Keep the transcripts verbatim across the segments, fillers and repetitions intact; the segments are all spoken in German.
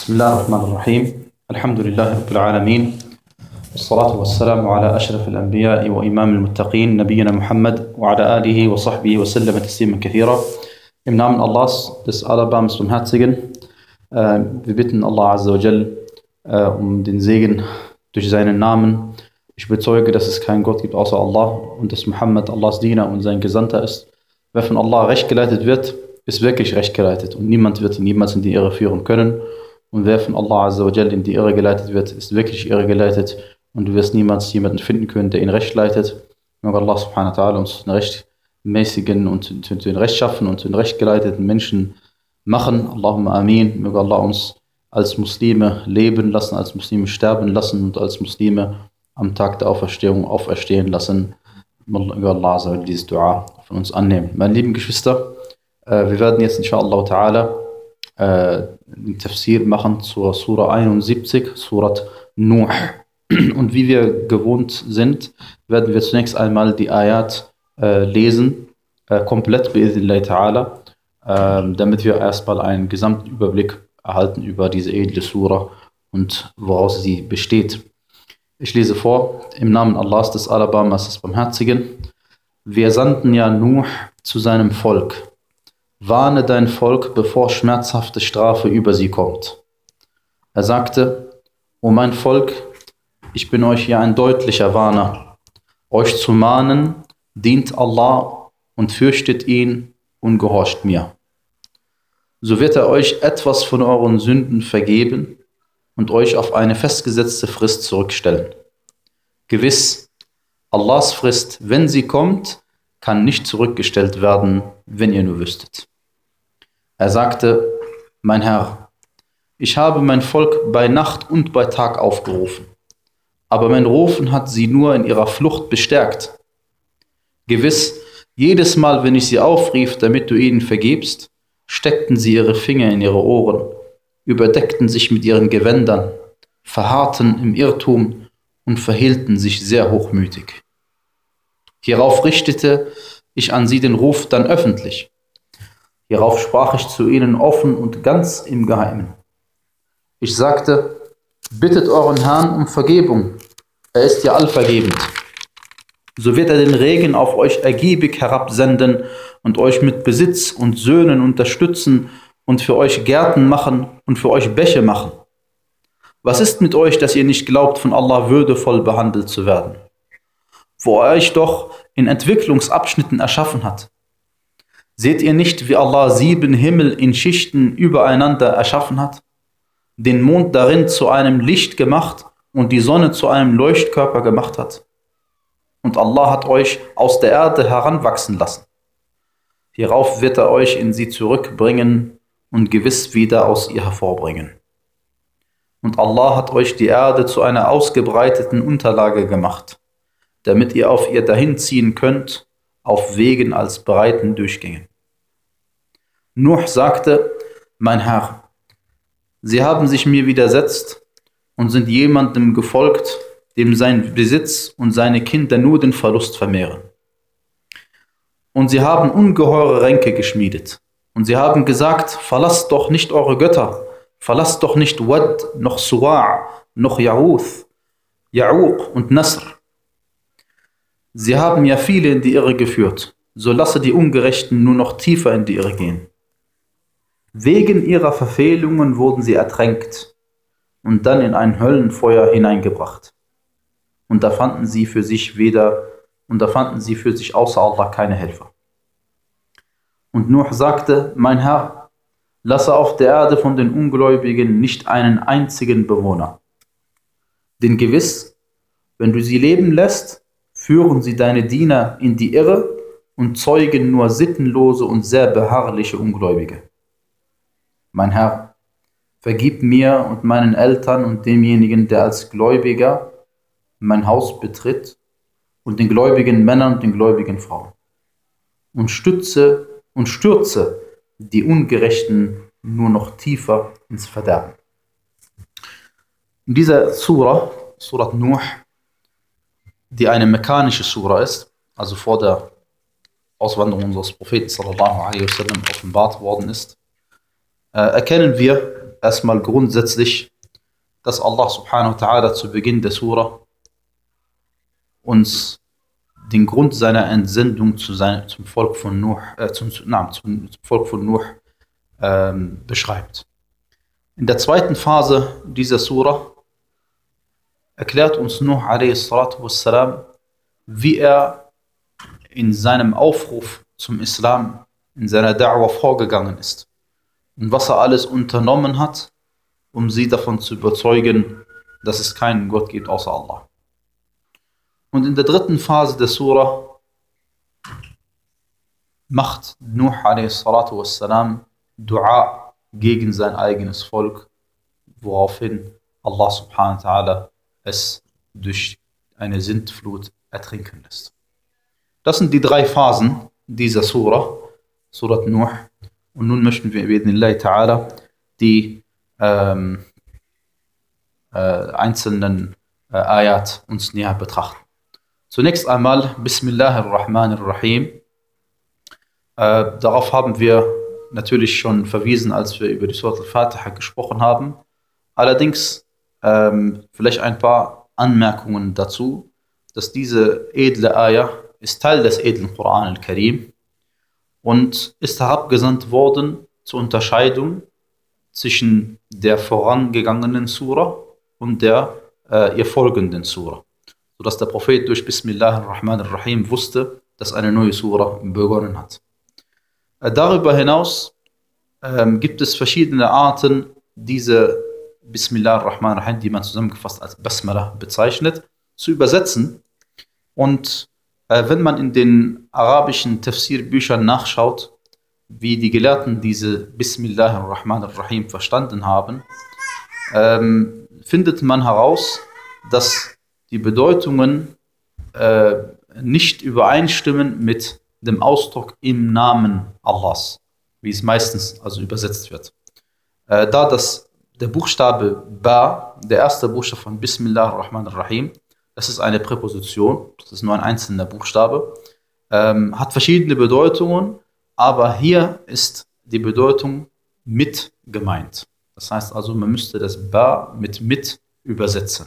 بسم الله الرحمن الرحيم الحمد لله رب العالمين والصلاة والسلام على أشرف الأنبياء وإمام المتقين نبينا Muhammad وعلى آله وصحبه وسلم تسليما كثيرا. Im Namen Allahs, des Allerbarmers Barmherzigen, äh, wir bitten Allah Azza wa Jal äh, um den Segen durch seinen Namen. Ich bezeuge, dass es keinen Gott gibt außer Allah und dass Muhammad Allahs Diener und sein Gesandter ist. Wer von Allah recht geleitet wird, ist wirklich recht geleitet und niemand wird ihn niemals in die Irre führen können. Und wer von Allah Azza wa Jal in die Irre geleitet wird, ist wirklich irre geleitet und du wirst niemals jemanden finden können, der ihn recht leitet. Möge Allah subhanahu wa ta'ala uns den rechtmäßigen und den rechtschaffen und den rechtgeleiteten Menschen machen. Allahumma amin. Möge Allah uns als Muslime leben lassen, als Muslime sterben lassen und als Muslime am Tag der Auferstehung auferstehen lassen. Möge Allah Azza wa Jal dieses Dua von uns annehmen. Meine lieben Geschwister, wir werden jetzt inshallah ta'ala den Tafsir machen zur Surah einundsiebzig, Surat Nuh. Und wie wir gewohnt sind, werden wir zunächst einmal die Ayat äh, lesen, äh, komplett bi'idhnillahi ta'ala, äh, damit wir erstmal einen gesamten Überblick erhalten über diese edle Surah und woraus sie besteht. Ich lese vor, im Namen Allahs, des Allerbarmers, des Barmherzigen. Wir sandten ja Nuh zu seinem Volk. Warne dein Volk, bevor schmerzhafte Strafe über sie kommt. Er sagte, O mein Volk, ich bin euch ja ein deutlicher Warner. Euch zu mahnen, dient Allah und fürchtet ihn und gehorcht mir. So wird er euch etwas von euren Sünden vergeben und euch auf eine festgesetzte Frist zurückstellen. Gewiss, Allahs Frist, wenn sie kommt, kann nicht zurückgestellt werden, wenn ihr nur wüsstet. Er sagte, mein Herr, ich habe mein Volk bei Nacht und bei Tag aufgerufen, aber mein Rufen hat sie nur in ihrer Flucht bestärkt. Gewiss, jedes Mal, wenn ich sie aufrief, damit du ihnen vergibst, steckten sie ihre Finger in ihre Ohren, überdeckten sich mit ihren Gewändern, verharrten im Irrtum und verhielten sich sehr hochmütig. Hierauf richtete ich an sie den Ruf dann öffentlich. Hierauf sprach ich zu ihnen offen und ganz im Geheimen. Ich sagte, bittet euren Herrn um Vergebung, er ist ja allvergebend. So wird er den Regen auf euch ergiebig herabsenden und euch mit Besitz und Söhnen unterstützen und für euch Gärten machen und für euch Bäche machen. Was ist mit euch, dass ihr nicht glaubt, von Allah würdevoll behandelt zu werden, wo er euch doch in Entwicklungsabschnitten erschaffen hat? Seht ihr nicht, wie Allah sieben Himmel in Schichten übereinander erschaffen hat, den Mond darin zu einem Licht gemacht und die Sonne zu einem Leuchtkörper gemacht hat? Und Allah hat euch aus der Erde heranwachsen lassen. Hierauf wird er euch in sie zurückbringen und gewiss wieder aus ihr hervorbringen. Und Allah hat euch die Erde zu einer ausgebreiteten Unterlage gemacht, damit ihr auf ihr dahinziehen könnt, auf Wegen als breiten Durchgängen. Nuh sagte, mein Herr, sie haben sich mir widersetzt und sind jemandem gefolgt, dem sein Besitz und seine Kinder nur den Verlust vermehren. Und sie haben ungeheure Ränke geschmiedet. Und sie haben gesagt, verlasst doch nicht eure Götter, verlasst doch nicht Wad, noch Suwa', noch Ya'uth, Ya'uq und Nasr. Sie haben ja viele in die Irre geführt, so lasse die Ungerechten nur noch tiefer in die Irre gehen. Wegen ihrer Verfehlungen wurden sie ertränkt und dann in ein Höllenfeuer hineingebracht. Und da fanden sie für sich weder, und da fanden sie für sich außer Allah keine Helfer. Und Nuh sagte, mein Herr, lasse auf der Erde von den Ungläubigen nicht einen einzigen Bewohner. Denn gewiss, wenn du sie leben lässt, führen sie deine Diener in die Irre und zeugen nur sittenlose und sehr beharrliche Ungläubige. Mein Herr, vergib mir und meinen Eltern und demjenigen, der als Gläubiger mein Haus betritt, und den gläubigen Männern und den gläubigen Frauen. Und stütze und stürze die Ungerechten nur noch tiefer ins Verderben. In dieser Surah, Surat Nuh, die eine mekkanische Surah ist, also vor der Auswanderung unseres Propheten sallallahu alaihi wasallam offenbart worden ist, äh, erkennen wir erstmal grundsätzlich, dass Allah subhanahu wa ta'ala zu Beginn der Sura uns den Grund seiner Entsendung zu sein, zum Volk von Nuh, äh, zum, na, zum, zum Volk von Nuh ähm, beschreibt. In der zweiten Phase dieser Sura erklärt uns Nuh a s, wie er in seinem Aufruf zum Islam, in seiner Da'wah vorgegangen ist und was er alles unternommen hat, um sie davon zu überzeugen, dass es keinen Gott gibt außer Allah. Und in der dritten Phase der Sura macht Nuh a s Dua gegen sein eigenes Volk, woraufhin Allah subhanahu wa ta'ala es durch eine Sintflut ertrinken lässt. Das sind die drei Phasen dieser Sura, Surat Nuh. Und nun möchten wir bi'idhnillahi ta'ala die ähm, äh, einzelnen äh, Ayat uns näher betrachten. Zunächst einmal Bismillahirrahmanirrahim. Äh, darauf haben wir natürlich schon verwiesen, als wir über die Surat al-Fatiha gesprochen haben. Allerdings ähm, vielleicht ein paar Anmerkungen dazu, dass diese edle Ayah ist Teil des edlen Koran al-Karim und ist herabgesandt worden zur Unterscheidung zwischen der vorangegangenen Sura und der äh, ihr folgenden Sura, sodass der Prophet durch Bismillahirrahmanirrahim wusste, dass eine neue Sura begonnen hat. Äh, darüber hinaus ähm, gibt es verschiedene Arten, diese Bismillahirrahmanirrahim, die man zusammengefasst als Basmala bezeichnet, zu übersetzen. Und äh, wenn man in den arabischen Tafsir-Büchern nachschaut, wie die Gelehrten diese Bismillahirrahmanirrahim verstanden haben, ähm, findet man heraus, dass die Bedeutungen äh, nicht übereinstimmen mit dem Ausdruck im Namen Allahs, wie es meistens also übersetzt wird. Äh, da das der Buchstabe Ba, der erste Buchstabe von Bismillahirrahmanirrahim, das ist eine Präposition, das ist nur ein einzelner Buchstabe, ähm, hat verschiedene Bedeutungen, aber hier ist die Bedeutung mit gemeint. Das heißt also, man müsste das Ba mit mit übersetzen.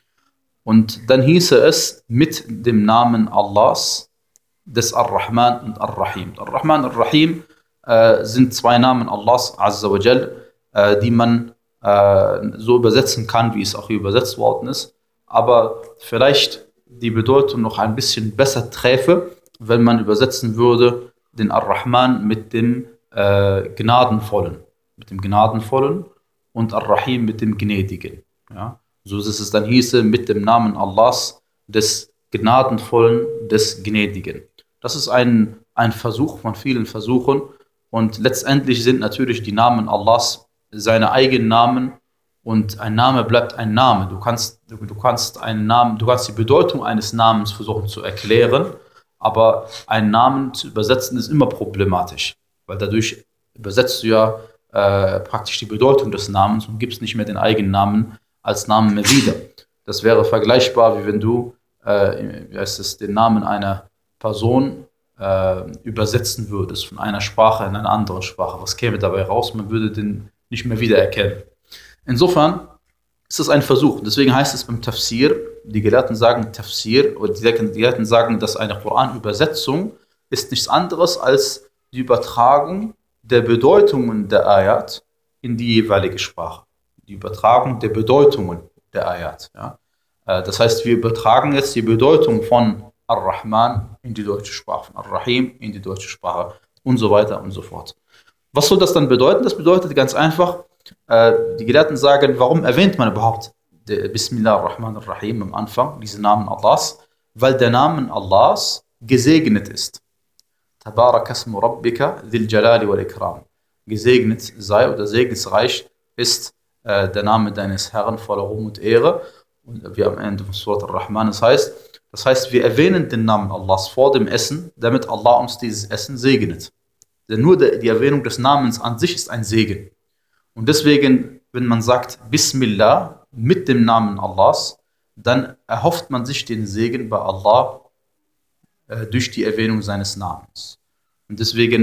Und dann hieße es mit dem Namen Allahs, des Ar-Rahman und Ar-Rahim. Ar-Rahman und Ar-Rahim äh, sind zwei Namen Allahs Azza wa Jal, äh, die man äh, so übersetzen kann, wie es auch hier übersetzt worden ist, aber vielleicht die Bedeutung noch ein bisschen besser träfe, wenn man übersetzen würde den Ar-Rahman mit dem äh, Gnadenvollen, mit dem Gnadenvollen und Ar-Rahim mit dem Gnädigen. Ja? So dass es dann hieße mit dem Namen Allahs, des Gnadenvollen, des Gnädigen. Das ist ein, ein Versuch von vielen Versuchen und letztendlich sind natürlich die Namen Allahs seine eigenen Namen und ein Name bleibt ein Name. Du kannst, du, du kannst einen Namen, du kannst die Bedeutung eines Namens versuchen zu erklären, aber einen Namen zu übersetzen ist immer problematisch, weil dadurch übersetzt du ja äh, praktisch die Bedeutung des Namens und gibst nicht mehr den eigenen Namen als Namen mehr wieder. Das wäre vergleichbar, wie wenn du äh, wie heißt es, den Namen einer Person äh, übersetzen würdest von einer Sprache in eine andere Sprache. Was käme dabei raus? Man würde den nicht mehr wiedererkennen. Insofern ist das ein Versuch. Deswegen heißt es beim Tafsir, die Gelehrten sagen Tafsir, oder die Gelehrten sagen, dass eine Koran-Übersetzung ist nichts anderes als die Übertragung der Bedeutungen der Ayat in die jeweilige Sprache. Die Übertragung der Bedeutungen der Ayat. Ja. Das heißt, wir übertragen jetzt die Bedeutung von Ar-Rahman in die deutsche Sprache, von Ar-Rahim in die deutsche Sprache und so weiter und so fort. Was soll das dann bedeuten? Das bedeutet ganz einfach, äh, die Gelehrten sagen, warum erwähnt man überhaupt Bismillah ar-Rahman ar-Rahim am Anfang, diesen Namen Allahs? Weil der Name Allahs gesegnet ist. Tabarakasmu Rabbika dhil Jalali wal Ikram. Gesegnet sei oder segensreich ist äh, der Name deines Herrn voller Ruhm und Ehre. Und wie am Ende von Surat Ar-Rahman es heißt, das heißt, wir erwähnen den Namen Allahs vor dem Essen, damit Allah uns dieses Essen segnet. Denn nur die Erwähnung des Namens an sich ist ein Segen. Und deswegen, wenn man sagt Bismillah mit dem Namen Allahs, dann erhofft man sich den Segen bei Allah äh, durch die Erwähnung seines Namens. Und deswegen,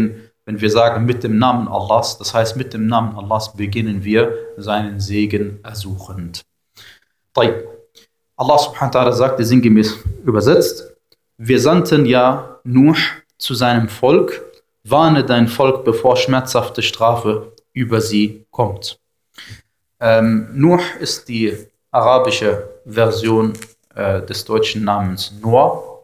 wenn wir sagen mit dem Namen Allahs, das heißt mit dem Namen Allahs beginnen wir seinen Segen ersuchend. Allah subhanahu wa ta'ala sagte sinngemäß übersetzt, wir sandten ja Nuh zu seinem Volk, warne dein Volk, bevor schmerzhafte Strafe über sie kommt. Ähm, Nuh ist die arabische Version äh, des deutschen Namens Noah.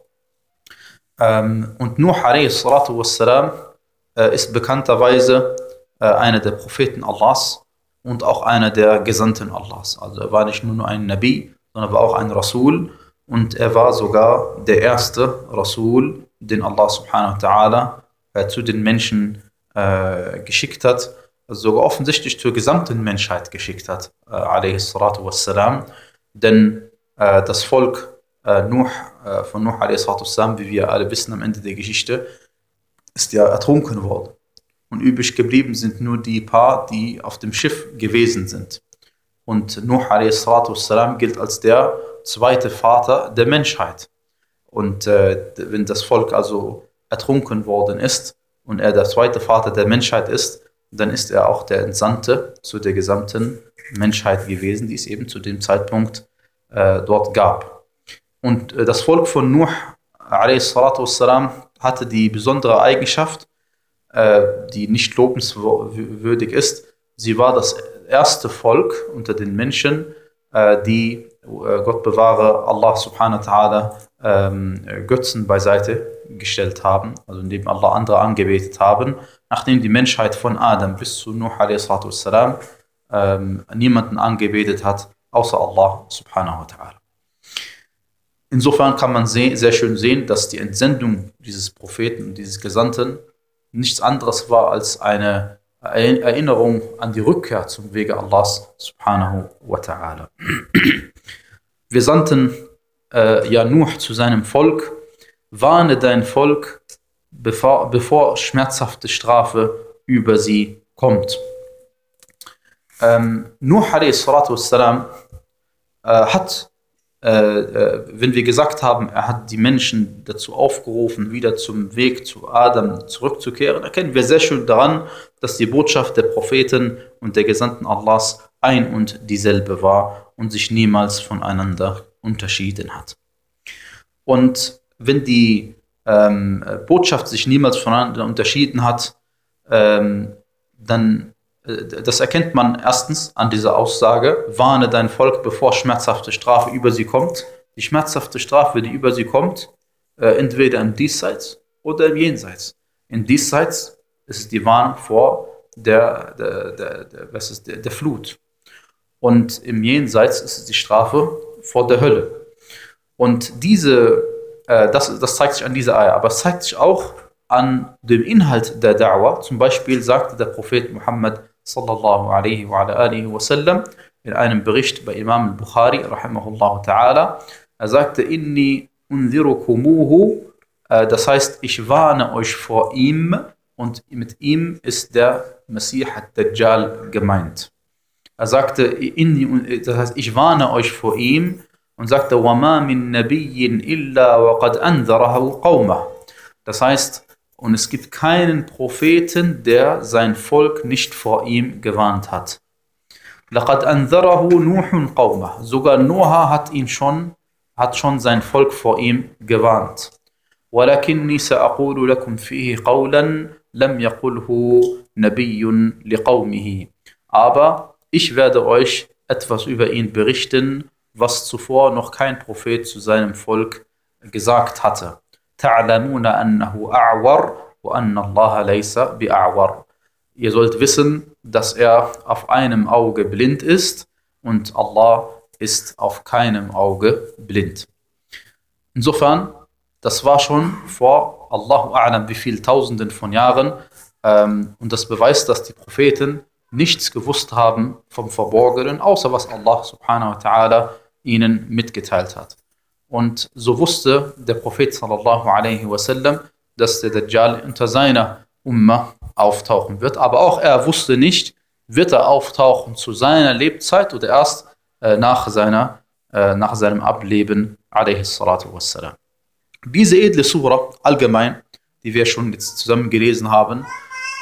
Ähm, und Nuh alayhi salatu wassalam äh, ist bekannterweise äh, einer der Propheten Allahs und auch einer der Gesandten Allahs. Also er war nicht nur ein Nabi, sondern war auch ein Rasul, und er war sogar der erste Rasul, den Allah subhanahu wa ta'ala äh, zu den Menschen äh, geschickt hat, also sogar offensichtlich zur gesamten Menschheit geschickt hat, äh, alayhi salatu wassalam. Denn äh, das Volk äh, Nuh, äh, von Nuh alayhi salatu wassalam, wie wir alle wissen am Ende der Geschichte, ist ja ertrunken worden. Und übrig geblieben sind nur die paar, die auf dem Schiff gewesen sind. Und Nuh alayhi salatu wassalam gilt als der zweite Vater der Menschheit. Und äh, wenn das Volk also ertrunken worden ist und er der zweite Vater der Menschheit ist, dann ist er auch der Entsandte zu der gesamten Menschheit gewesen, die es eben zu dem Zeitpunkt äh, dort gab. Und äh, das Volk von Nuh alayhi salatu wassalam hatte die besondere Eigenschaft, äh, die nicht lobenswürdig ist. Sie war das erste Volk unter den Menschen, äh, die, äh, Gott bewahre, Allah subhanahu wa ta'ala ähm, Götzen beiseite gestellt haben, also indem Allah andere angebetet haben, nachdem die Menschheit von Adam bis zu Nuh alayhi salatu wassalam ähm, niemanden angebetet hat, außer Allah subhanahu wa ta'ala. Insofern kann man seh- sehr schön sehen, dass die Entsendung dieses Propheten, dieses Gesandten, nichts anderes war als eine Erinnerung an die Rückkehr zum Wege Allahs subhanahu wa ta'ala. Wir sandten äh, ja Nuh zu seinem Volk, warne dein Volk, bevor, bevor schmerzhafte Strafe über sie kommt. Ähm, Nuh alayhi salatu wassalam äh, hat, äh, äh, wenn wir gesagt haben, er hat die Menschen dazu aufgerufen, wieder zum Weg zu Adam zurückzukehren, erkennen wir sehr schön daran, dass die Botschaft der Propheten und der Gesandten Allahs ein und dieselbe war und sich niemals voneinander unterschieden hat. Und wenn die ähm, Botschaft sich niemals voneinander unterschieden hat, ähm, dann äh, das erkennt man erstens an dieser Aussage, warne dein Volk, bevor schmerzhafte Strafe über sie kommt. Die schmerzhafte Strafe, die über sie kommt, äh, entweder im Diesseits oder im Jenseits. Im Diesseits ist es die Warnung vor der, der, der, der, was ist, der, der Flut. Und im Jenseits ist es die Strafe vor der Hölle. Und diese, äh, das, das zeigt sich an dieser Eier, aber es zeigt sich auch an dem Inhalt der Da'wah. Zum Beispiel sagte der Prophet Muhammad sallallahu alaihi wa alihi wa sallam in einem Bericht bei Imam al-Bukhari rahimahullah ta'ala, er sagte, inni unzirukumuhu, äh, das heißt, ich warne euch vor ihm, und mit ihm ist der Messiah ad-Dajjal gemeint. Er sagte, inni, das heißt, ich warne euch vor ihm, und sagte, وَمَا مِن نَبِيٍّ إِلَّا وَقَدْ أَنذَرَهُ قَوْمَهُ. Das heißt, und es gibt keinen Propheten, der sein Volk nicht vor ihm gewarnt hat. لَقَدْ أَنذَرَهُ نُوحٌ قَوْمَهُ. Sogar Noah hat ihn schon, hat schon sein Volk vor ihm gewarnt. وَلَكِنِّي سَأَقُولُ لَكُمْ فِيهِ قَوْلًا لَمْ يَقُلْهُ نَبِيٌّ لِقَوْمِهِ. Aber ich werde euch etwas über ihn berichten, was zuvor noch kein Prophet zu seinem Volk gesagt hatte. تَعْلَمُونَ أَنَّهُ أَعْوَرُ وَأَنَّ اللَّهَ لَيْسَ بِأَعْوَرُ. Ihr sollt wissen, dass er auf einem Auge blind ist und Allah ist auf keinem Auge blind. Insofern, das war schon vor Allahu A'lam wie viel Tausenden von Jahren, ähm, und das beweist, dass die Propheten nichts gewusst haben vom Verborgenen, außer was Allah subhanahu wa ta'ala ihnen mitgeteilt hat. Und so wusste der Prophet sallallahu alaihi wasallam, dass der Dajjal unter seiner Umma auftauchen wird. Aber auch er wusste nicht, wird er auftauchen zu seiner Lebzeit oder erst äh, nach, seiner, äh, nach seinem Ableben alaihi salatu wassalam. Diese edle Sura allgemein, die wir schon jetzt zusammen gelesen haben,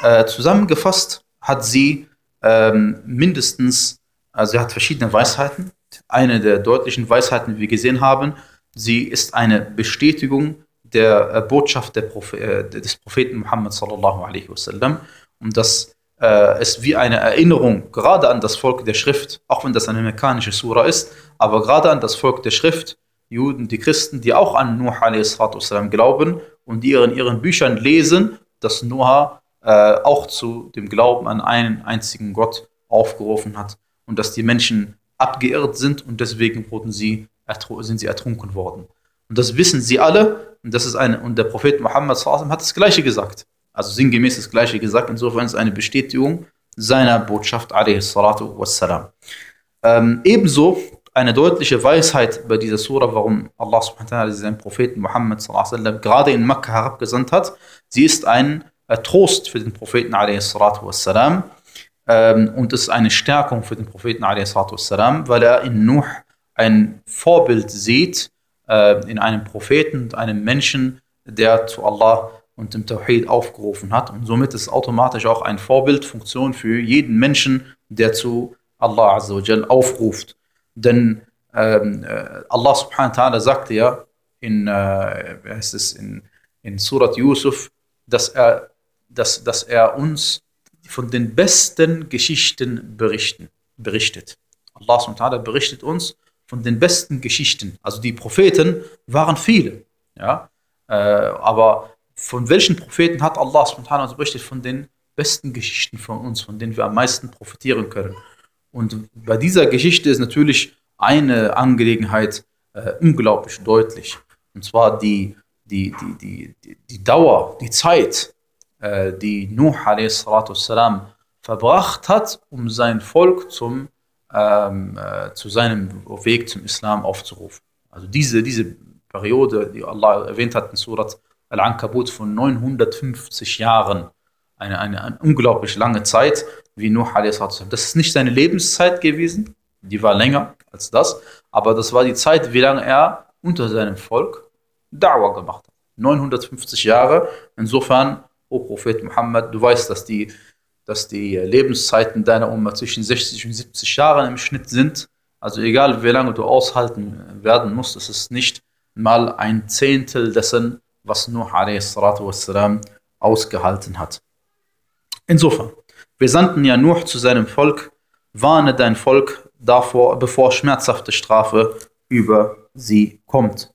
Äh, zusammengefasst hat sie ähm, mindestens, also sie hat verschiedene Weisheiten. Eine der deutlichen Weisheiten, die wir gesehen haben, sie ist eine Bestätigung der äh, Botschaft der Prophe äh, des Propheten Muhammad sallallahu alaihi wasallam. Und das äh, ist wie eine Erinnerung gerade an das Volk der Schrift, auch wenn das eine mekkanische Sura ist, aber gerade an das Volk der Schrift, Juden, die Christen, die auch an Nuh alaihi wasallam glauben und die in ihren Büchern lesen, dass Noah äh, auch zu dem Glauben an einen einzigen Gott aufgerufen hat und dass die Menschen abgeirrt sind und deswegen wurden sie, sind sie ertrunken worden. Und das wissen sie alle und, das ist eine, und der Prophet Muhammad sallallahu alaihi wasallam hat das Gleiche gesagt. Also sinngemäß das Gleiche gesagt. Insofern ist es eine Bestätigung seiner Botschaft alaihi salatu wassalam. Ähm, ebenso eine deutliche Weisheit bei dieser Sura, warum Allah subhanahu wa ta'ala seinen Propheten Muhammad sallallahu alaihi wasallam gerade in Mekka herabgesandt hat. Sie ist ein äh, Trost für den Propheten alaihi salatu wassalam. Ähm, und es ist eine Stärkung für den Propheten alaihi salatu wassalam, weil er in Nuh ein Vorbild sieht, äh, in einem Propheten und einem Menschen, der zu Allah und dem Tawhid aufgerufen hat. Und somit ist es automatisch auch eine Vorbildfunktion für jeden Menschen, der zu Allah azza wa jal aufruft. Denn ähm, Allah subhanahu wa ta'ala sagte ja in, äh, wie heißt es, in, in Surat Yusuf, dass er, dass, dass er uns von den besten Geschichten berichten, berichtet. Allah subhanahu wa ta'ala berichtet uns von den besten Geschichten. Also die Propheten waren viele. Ja? Äh, aber von welchen Propheten hat Allah subhanahu wa ta'ala berichtet? Von den besten Geschichten von uns, von denen wir am meisten profitieren können. Und bei dieser Geschichte ist natürlich eine Angelegenheit äh, unglaublich deutlich. Und zwar die, die, die, die, die, die Dauer, die Zeit, äh, die Nuh alaihi wassalam verbracht hat, um sein Volk zum, ähm, äh, zu seinem Weg zum Islam aufzurufen. Also diese, diese Periode, die Allah erwähnt hat in Surat Al-Ankabut von neunhundertfünfzig Jahren, eine, eine, eine unglaublich lange Zeit, wie Nuh alaihi wassalam. Das ist nicht seine Lebenszeit gewesen, die war länger als das, aber das war die Zeit, wie lange er unter seinem Volk Da'wah gemacht hat. neunhundertfünfzig Jahre. Insofern, o Prophet Muhammad, du weißt, dass die, dass die Lebenszeiten deiner Umma zwischen sechzig und siebzig Jahren im Schnitt sind. Also egal, wie lange du aushalten werden musst, es ist nicht mal ein Zehntel dessen, was Nuh alaihi wassalam ausgehalten hat. Insofern, wir sandten ja Nuh zu seinem Volk, warne dein Volk davor, bevor schmerzhafte Strafe über sie kommt.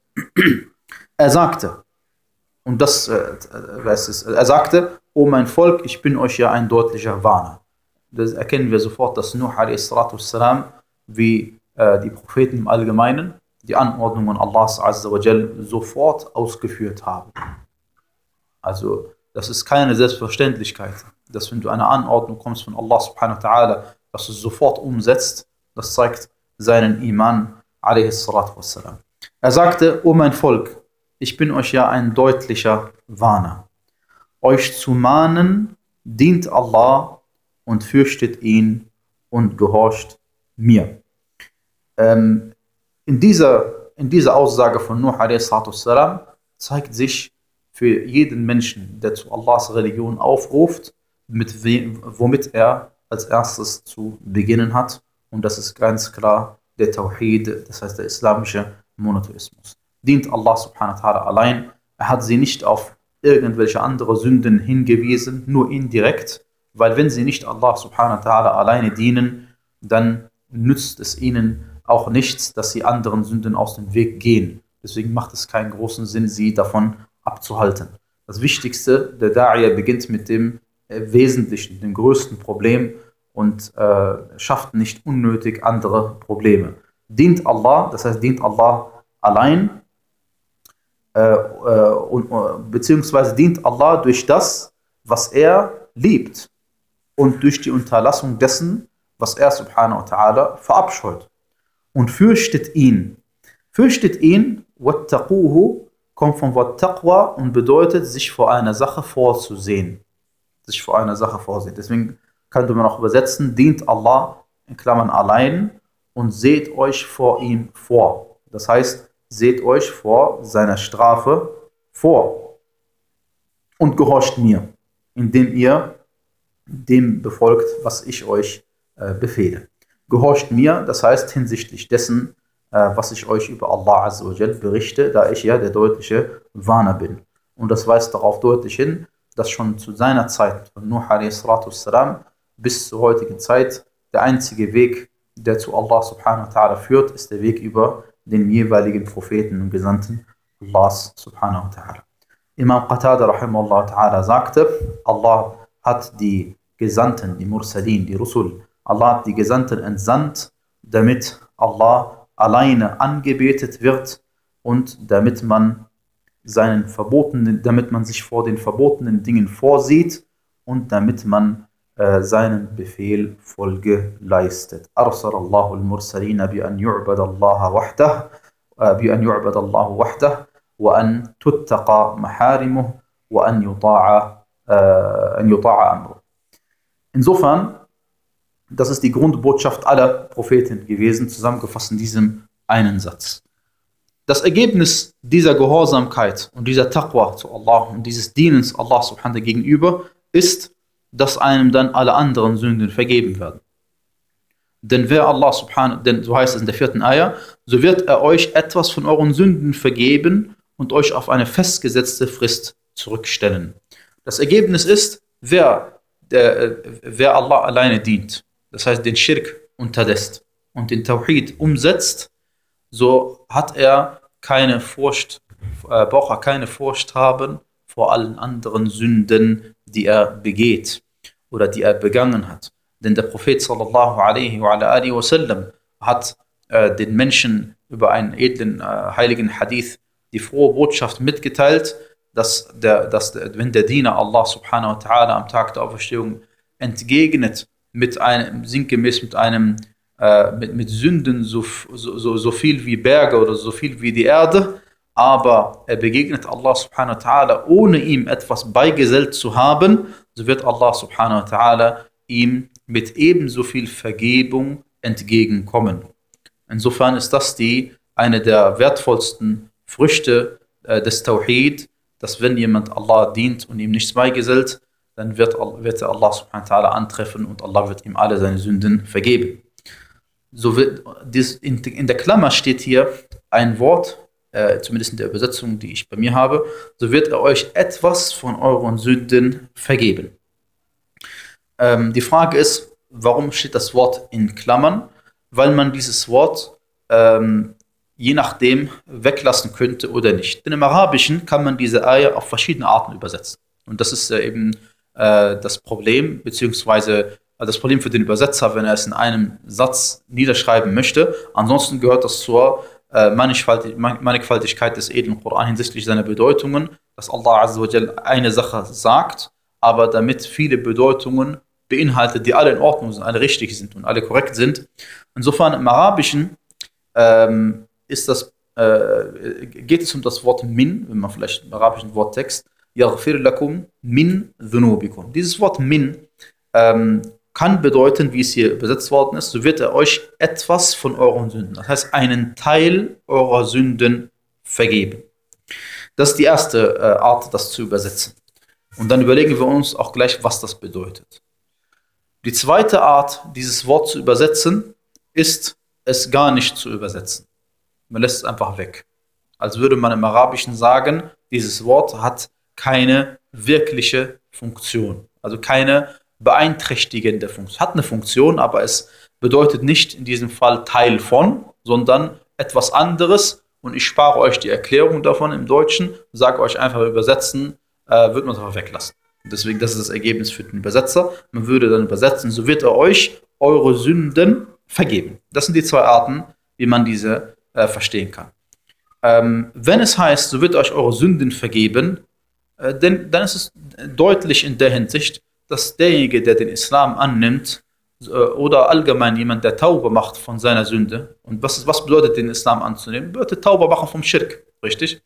Er sagte, und das, äh, es, er sagte, o mein Volk, ich bin euch ja ein deutlicher Warner. Das erkennen wir sofort, dass Nuh alaihi wassalam, wie äh, die Propheten im Allgemeinen, die Anordnungen Allahs azza wa jal sofort ausgeführt haben. Also, das ist keine Selbstverständlichkeit, dass wenn du eine Anordnung kommst von Allah subhanahu wa ta'ala, dass du es sofort umsetzt. Das zeigt seinen Iman alaihi salatu wassalam. Er sagte, o mein Volk, ich bin euch ja ein deutlicher Warner. Euch zu mahnen dient Allah und fürchtet ihn und gehorcht mir. Ähm, in, dieser, in dieser Aussage von Nuh alaihi salatu wassalam zeigt sich für jeden Menschen, der zu Allahs Religion aufruft, mit wem, womit er als erstes zu beginnen hat. Und das ist ganz klar der Tawhid, das heißt der islamische Monotheismus. Dient Allah subhanahu wa ta'ala allein. Er hat sie nicht auf irgendwelche andere Sünden hingewiesen, nur indirekt, weil wenn sie nicht Allah subhanahu wa ta'ala alleine dienen, dann nützt es ihnen auch nichts, dass sie anderen Sünden aus dem Weg gehen. Deswegen macht es keinen großen Sinn, sie davon abzuhalten. Das Wichtigste, der Da'iyah beginnt mit dem äh, Wesentlichen, dem größten Problem und äh, schafft nicht unnötig andere Probleme. Dient Allah, das heißt dient Allah allein, äh, äh, und, äh, beziehungsweise dient Allah durch das, was er liebt und durch die Unterlassung dessen, was er subhanahu wa ta'ala verabscheut. Und fürchtet ihn. Fürchtet ihn, wattaquhu, kommt vom Wort Taqwa und bedeutet, sich vor einer Sache vorzusehen. Sich vor einer Sache vorsehen. Deswegen könnte man auch übersetzen, dient Allah in Klammern allein und seht euch vor ihm vor. Das heißt, seht euch vor seiner Strafe vor und gehorcht mir, indem ihr dem befolgt, was ich euch äh, befehle. Gehorcht mir, das heißt hinsichtlich dessen, äh, was ich euch über Allah Azza wa Jal berichte, da ich ja der deutliche Warner bin. Und das weist darauf deutlich hin, dass schon zu seiner Zeit, von Nuh a s. bis zur heutigen Zeit, der einzige Weg, der zu Allah subhanahu wa ta'ala führt, ist der Weg über den jeweiligen Propheten und Gesandten Allahs subhanahu wa ta'ala. Imam Qatada rahimahullah ta'ala sagte, Allah hat die Gesandten, die Mursalin, die Rusul, Allah hat die Gesandten entsandt, damit Allah alleine angebetet wird und damit man seinen verbotenen, damit man sich vor den verbotenen Dingen vorsieht und damit man äh, seinem Befehl Folge leistet. Arsalallahu al-Mursalina bi an yu'bada Allah wahdah, bi an yu'bada Allah wahdah wa an tuttaqa maharimuh wa an yuta'a an yuta'a amruh. Insofern, das ist die Grundbotschaft aller Propheten gewesen, zusammengefasst in diesem einen Satz. Das Ergebnis dieser Gehorsamkeit und dieser Taqwa zu Allah und dieses Dienens Allah subhanahu gegenüber ist, dass einem dann alle anderen Sünden vergeben werden. Denn wer Allah subhanahu, denn so heißt es in der vierten Ayah, so wird er euch etwas von euren Sünden vergeben und euch auf eine festgesetzte Frist zurückstellen. Das Ergebnis ist, wer, der, wer Allah alleine dient, das heißt den Schirk unterlässt und den Tawhid umsetzt, so hat er keine Furcht, äh, braucht er keine Furcht haben vor allen anderen Sünden, die er begeht oder die er begangen hat. Denn der Prophet sallallahu alaihi wa alihi wa sallam hat äh, den Menschen über einen edlen, äh, heiligen Hadith die frohe Botschaft mitgeteilt, dass, der, dass der, wenn der Diener Allah subhanahu wa ta'ala am Tag der Auferstehung entgegnet mit einem, sinngemäß mit einem äh, mit, mit Sünden so, so, so viel wie Berge oder so viel wie die Erde, aber er begegnet Allah subhanahu wa ta'ala, ohne ihm etwas beigesellt zu haben, so wird Allah subhanahu wa ta'ala ihm mit ebenso viel Vergebung entgegenkommen. Insofern ist das die eine der wertvollsten Früchte äh, des Tawhid, dass wenn jemand Allah dient und ihm nichts beigesellt, dann wird, wird er Allah subhanahu wa ta'ala antreffen und Allah wird ihm alle seine Sünden vergeben. So wird, dies, in, in der Klammer steht hier ein Wort, äh, zumindest in der Übersetzung, die ich bei mir habe, so wird er euch etwas von euren Sünden vergeben. Ähm, die Frage ist, warum steht das Wort in Klammern? Weil man dieses Wort ähm, je nachdem weglassen könnte oder nicht. Denn im Arabischen kann man diese Ayah auf verschiedene Arten übersetzen. Und das ist äh, eben äh, das Problem, beziehungsweise äh, das Problem für den Übersetzer, wenn er es in einem Satz niederschreiben möchte. Ansonsten gehört das zur äh, Mannigfaltig Mannigfaltigkeit des edlen Koran hinsichtlich seiner Bedeutungen, dass Allah Azza wa Jal eine Sache sagt, aber damit viele Bedeutungen beinhaltet, die alle in Ordnung sind, alle richtig sind und alle korrekt sind. Insofern im Arabischen ähm, ist das, äh, geht es um das Wort min, wenn man vielleicht im arabischen Worttext, yaghfir lakum min dhunubikum. Dieses Wort min ähm, kann bedeuten, wie es hier übersetzt worden ist, so wird er euch etwas von euren Sünden, das heißt einen Teil eurer Sünden vergeben. Das ist die erste äh, Art, das zu übersetzen. Und dann überlegen wir uns auch gleich, was das bedeutet. Die zweite Art, dieses Wort zu übersetzen, ist, es gar nicht zu übersetzen. Man lässt es einfach weg. Als würde man im Arabischen sagen, dieses Wort hat keine wirkliche Funktion. Also keine beeinträchtigende Funktion. Hat eine Funktion, aber es bedeutet nicht in diesem Fall Teil von, sondern etwas anderes. Und ich spare euch die Erklärung davon im Deutschen, sage euch einfach übersetzen, äh, wird man es einfach weglassen. Deswegen, das ist das Ergebnis für den Übersetzer. Man würde dann übersetzen, so wird er euch eure Sünden vergeben. Das sind die zwei Arten, wie man diese äh, verstehen kann. Ähm, wenn es heißt, so wird euch eure Sünden vergeben, äh, denn, dann ist es deutlich in der Hinsicht, dass derjenige, der den Islam annimmt, äh, oder allgemein jemand, der Tauba macht von seiner Sünde, und was, was bedeutet, den Islam anzunehmen? Bedeutet Tauba machen vom Schirk, richtig?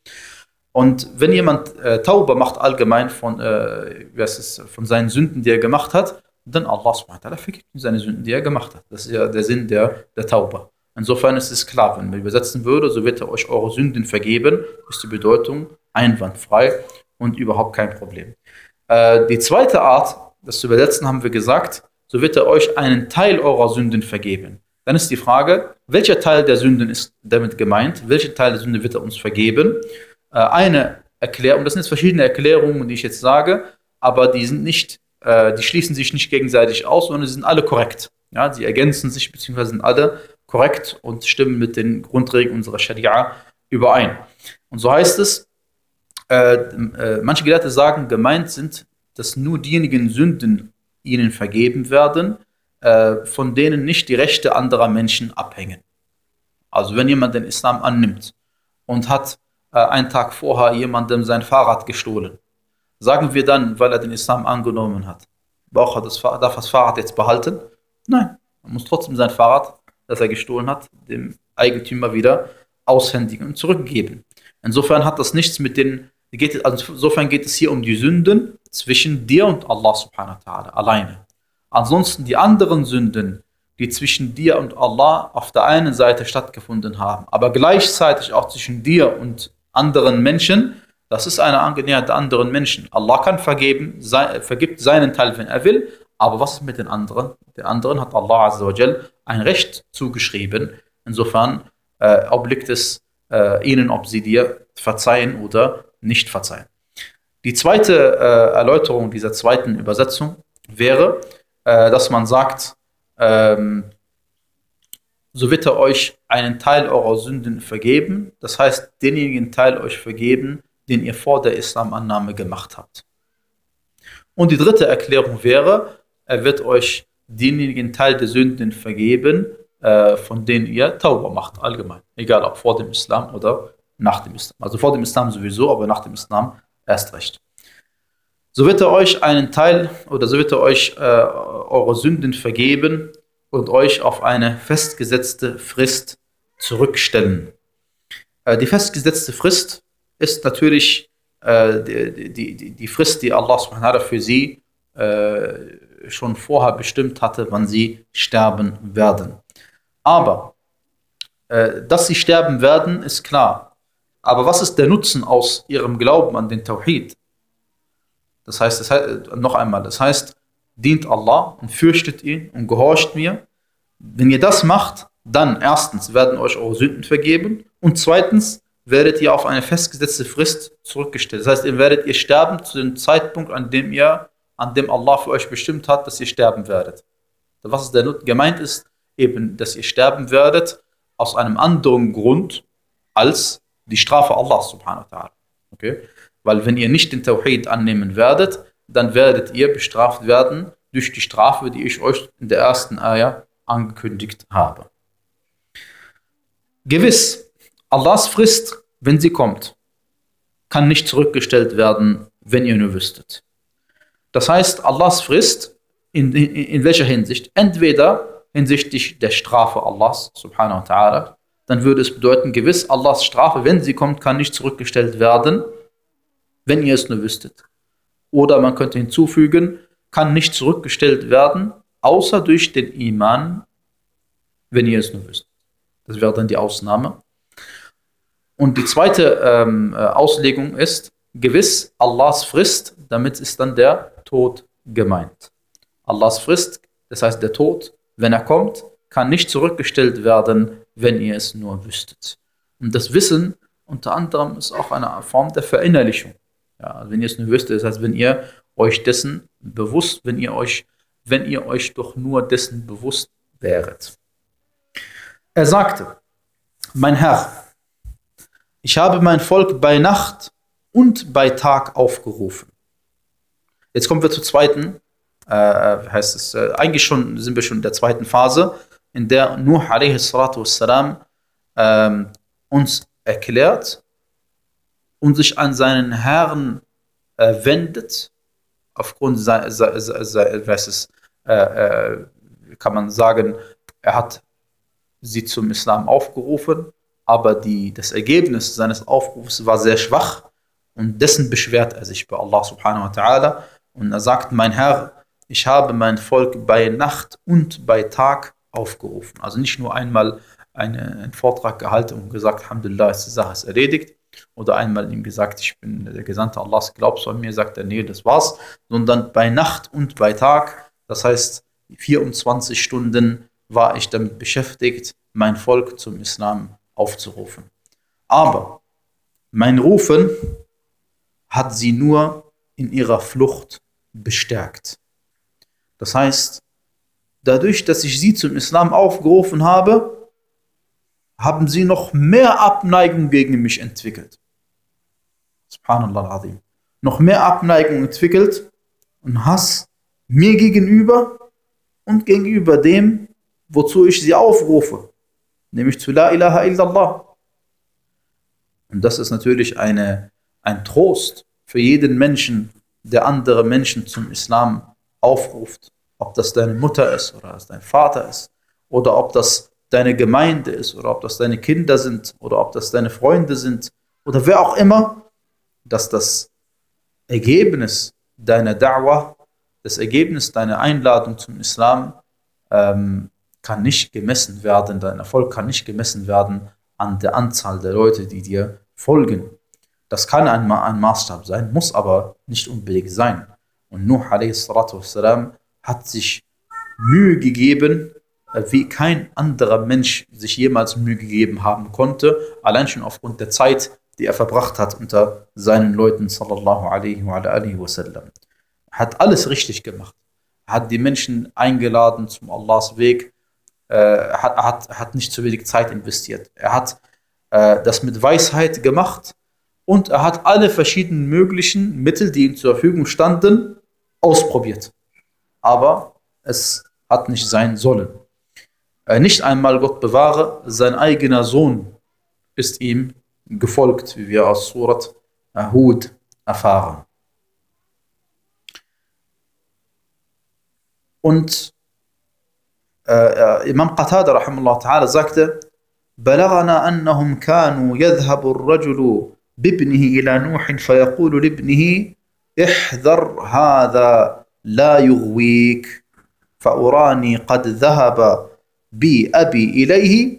Und wenn jemand äh, Tauba macht allgemein von, äh, wie heißt es, von seinen Sünden, die er gemacht hat, dann Allah subhanahu wa ta'ala vergibt ihm seine Sünden, die er gemacht hat. Das ist ja der Sinn der, der Tauba. Insofern ist es klar, wenn man übersetzen würde, so wird er euch eure Sünden vergeben, ist die Bedeutung einwandfrei und überhaupt kein Problem. Äh, die zweite Art, das zu übersetzen, haben wir gesagt, so wird er euch einen Teil eurer Sünden vergeben. Dann ist die Frage, welcher Teil der Sünden ist damit gemeint? Welcher Teil der Sünde wird er uns vergeben? Äh, eine Erklärung, das sind jetzt verschiedene Erklärungen, die ich jetzt sage, aber die sind nicht, äh, die schließen sich nicht gegenseitig aus, sondern sie sind alle korrekt. Ja, sie ergänzen sich, beziehungsweise sind alle korrekt und stimmen mit den Grundregeln unserer Scharia überein. Und so heißt es, äh, äh, manche Gelehrte sagen, gemeint sind, dass nur diejenigen Sünden ihnen vergeben werden, äh, von denen nicht die Rechte anderer Menschen abhängen. Also wenn jemand den Islam annimmt und hat äh, einen Tag vorher jemandem sein Fahrrad gestohlen, sagen wir dann, weil er den Islam angenommen hat, braucht er das, darf er das Fahrrad jetzt behalten? Nein, man muss trotzdem sein Fahrrad, das er gestohlen hat, dem Eigentümer wieder aushändigen und zurückgeben. Insofern hat das nichts mit den, geht, also insofern geht es hier um die Sünden zwischen dir und Allah subhanahu wa ta'ala alleine. Ansonsten die anderen Sünden, die zwischen dir und Allah auf der einen Seite stattgefunden haben, aber gleichzeitig auch zwischen dir und anderen Menschen, das ist eine Angelegenheit der anderen Menschen. Allah kann vergeben, sei, vergibt seinen Teil, wenn er will, aber was ist mit den anderen? Den anderen hat Allah Azza wa Jal ein Recht zugeschrieben. Insofern äh, obliegt es äh, ihnen, ob sie dir verzeihen oder nicht verzeihen. Die zweite äh, Erläuterung dieser zweiten Übersetzung wäre, äh, dass man sagt, ähm, so wird er euch einen Teil eurer Sünden vergeben. Das heißt, denjenigen Teil euch vergeben, den ihr vor der Islamannahme gemacht habt. Und die dritte Erklärung wäre, er wird euch denjenigen Teil der Sünden vergeben, äh, von denen ihr Tauba macht, allgemein. Egal, ob vor dem Islam oder nach dem Islam. Also vor dem Islam sowieso, aber nach dem Islam erst recht. So wird er euch einen Teil, oder so wird er euch äh, eure Sünden vergeben und euch auf eine festgesetzte Frist zurückstellen. Äh, die festgesetzte Frist ist natürlich äh, die, die, die Frist, die Allah subhanahu wa ta'ala für sie äh, schon vorher bestimmt hatte, wann sie sterben werden. Aber, äh, dass sie sterben werden, ist klar. Aber was ist der Nutzen aus ihrem Glauben an den Tawhid? Das heißt, das heißt, noch einmal, das heißt, dient Allah und fürchtet ihn und gehorcht mir. Wenn ihr das macht, dann erstens werden euch eure Sünden vergeben und zweitens werdet ihr auf eine festgesetzte Frist zurückgestellt. Das heißt, ihr werdet ihr sterben zu dem Zeitpunkt, an dem ihr, an dem Allah für euch bestimmt hat, dass ihr sterben werdet. Was ist der Nut? Gemeint ist eben, dass ihr sterben werdet aus einem anderen Grund als die Strafe Allah subhanahu wa ta'ala. Okay? Weil wenn ihr nicht den Tawhid annehmen werdet, dann werdet ihr bestraft werden durch die Strafe, die ich euch in der ersten Ayah angekündigt habe. Gewiss, Allahs Frist, wenn sie kommt, kann nicht zurückgestellt werden, wenn ihr nur wüsstet. Das heißt, Allahs Frist, in, in, in welcher Hinsicht? Entweder hinsichtlich der Strafe Allahs, subhanahu wa ta'ala, dann würde es bedeuten, gewiss, Allahs Strafe, wenn sie kommt, kann nicht zurückgestellt werden, wenn ihr es nur wüsstet. Oder man könnte hinzufügen, kann nicht zurückgestellt werden, außer durch den Iman, wenn ihr es nur wüsstet. Das wäre dann die Ausnahme. Und die zweite ähm, Auslegung ist, gewiss, Allahs Frist, damit ist dann der Tod gemeint. Allahs Frist, das heißt der Tod, wenn er kommt, kann nicht zurückgestellt werden, wenn ihr es nur wüsstet. Und das Wissen unter anderem ist auch eine Form der Verinnerlichung. Ja, also wenn ihr es nur wüsstet, das heißt, wenn ihr euch dessen bewusst, wenn ihr euch, wenn ihr euch doch nur dessen bewusst wäret. Er sagte, mein Herr, ich habe mein Volk bei Nacht und bei Tag aufgerufen. Jetzt kommen wir zur zweiten, äh, heißt es, äh, eigentlich schon sind wir schon in der zweiten Phase, in der Nuh alaihi salatu wassalam äh, uns erklärt und sich an seinen Herrn äh, wendet, aufgrund seines, se, äh, äh, kann man sagen, er hat sie zum Islam aufgerufen, aber die, das Ergebnis seines Aufrufs war sehr schwach und dessen beschwert er sich bei Allah subhanahu wa ta'ala und er sagt, mein Herr, ich habe mein Volk bei Nacht und bei Tag aufgerufen. Also nicht nur einmal eine, einen Vortrag gehalten und gesagt, Alhamdulillah, ist die Sache ist erledigt, oder einmal ihm gesagt, ich bin der Gesandte Allahs, glaubst du an mir? Sagt er, nee, das war's. Sondern bei Nacht und bei Tag, das heißt vierundzwanzig Stunden war ich damit beschäftigt, mein Volk zum Islam aufzurufen. Aber mein Rufen hat sie nur in ihrer Flucht bestärkt. Das heißt, dadurch, dass ich sie zum Islam aufgerufen habe, haben sie noch mehr Abneigung gegen mich entwickelt. Subhanallah al-Azim. Noch mehr Abneigung entwickelt und Hass mir gegenüber und gegenüber dem, wozu ich sie aufrufe, nämlich zu La ilaha illallah. Und das ist natürlich eine, ein Trost für jeden Menschen, der andere Menschen zum Islam aufruft. Ob das deine Mutter ist oder das dein Vater ist oder ob das deine Gemeinde ist oder ob das deine Kinder sind oder ob das deine Freunde sind oder wer auch immer, dass das Ergebnis deiner Da'wah, das Ergebnis deiner Einladung zum Islam ähm, kann nicht gemessen werden, dein Erfolg kann nicht gemessen werden an der Anzahl der Leute, die dir folgen. Das kann ein, ein Maßstab sein, muss aber nicht unbedingt sein. Und Nuh a s. hat sich Mühe gegeben, wie kein anderer Mensch sich jemals Mühe gegeben haben konnte, allein schon aufgrund der Zeit, die er verbracht hat unter seinen Leuten, sallallahu alaihi wa alihi wa sallam. Er hat alles richtig gemacht. Er hat die Menschen eingeladen zum Allahs Weg. Er hat, hat, hat nicht zu wenig Zeit investiert. Er hat äh, das mit Weisheit gemacht und er hat alle verschiedenen möglichen Mittel, die ihm zur Verfügung standen, ausprobiert. Aber es hat nicht sein sollen. Äh, nicht einmal, Gott bewahre, sein eigener Sohn ist ihm gefolgt, wie wir aus Surat Hud erfahren. Und äh, Imam Qatada rahimahullah ta'ala sagte, بلغنا أنهم كانوا يذهب الرجل بابنه إلى نوح فيقول لابنه احذر هذا لا يغويك فأراني قد ذهب بي أبي إليه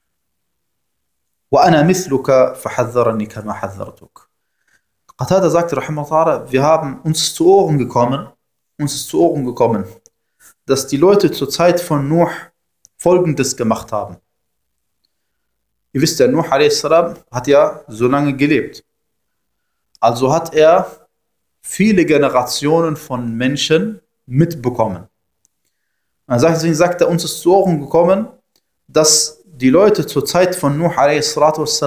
وأنا مثلك فحذرني كما حذرتك. Qatada sagte rahimahullah, wir haben uns zu Ohren gekommen, uns ist zu Ohren gekommen, dass die Leute zur Zeit von Nuh Folgendes gemacht haben. Ihr wisst ja, Nuh a s. hat ja so lange gelebt. Also hat er viele Generationen von Menschen mitbekommen. Dann sagt, sagt er, uns ist zu Ohren gekommen, dass die Leute zur Zeit von Nuh a s.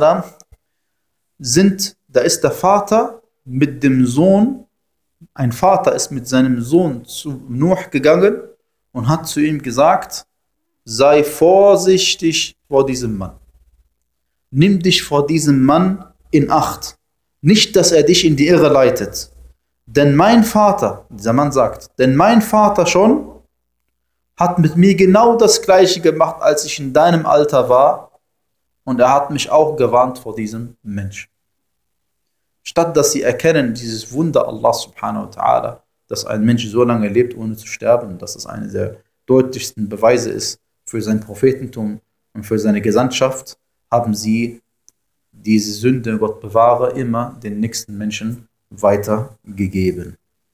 sind, da ist der Vater mit dem Sohn, ein Vater ist mit seinem Sohn zu Nuh gegangen und hat zu ihm gesagt, sei vorsichtig vor diesem Mann. Nimm dich vor diesem Mann in Acht. Nicht, dass er dich in die Irre leitet. Denn mein Vater, dieser Mann sagt, denn mein Vater schon hat mit mir genau das Gleiche gemacht, als ich in deinem Alter war. Und er hat mich auch gewarnt vor diesem Mensch. Statt dass sie erkennen, dieses Wunder Allah subhanahu wa ta'ala, dass ein Mensch so lange lebt, ohne zu sterben, dass es eine der deutlichsten Beweise ist für sein Prophetentum und für seine Gesandtschaft, haben sie diese Sünde, Gott bewahre, immer den nächsten Menschen weitergegeben.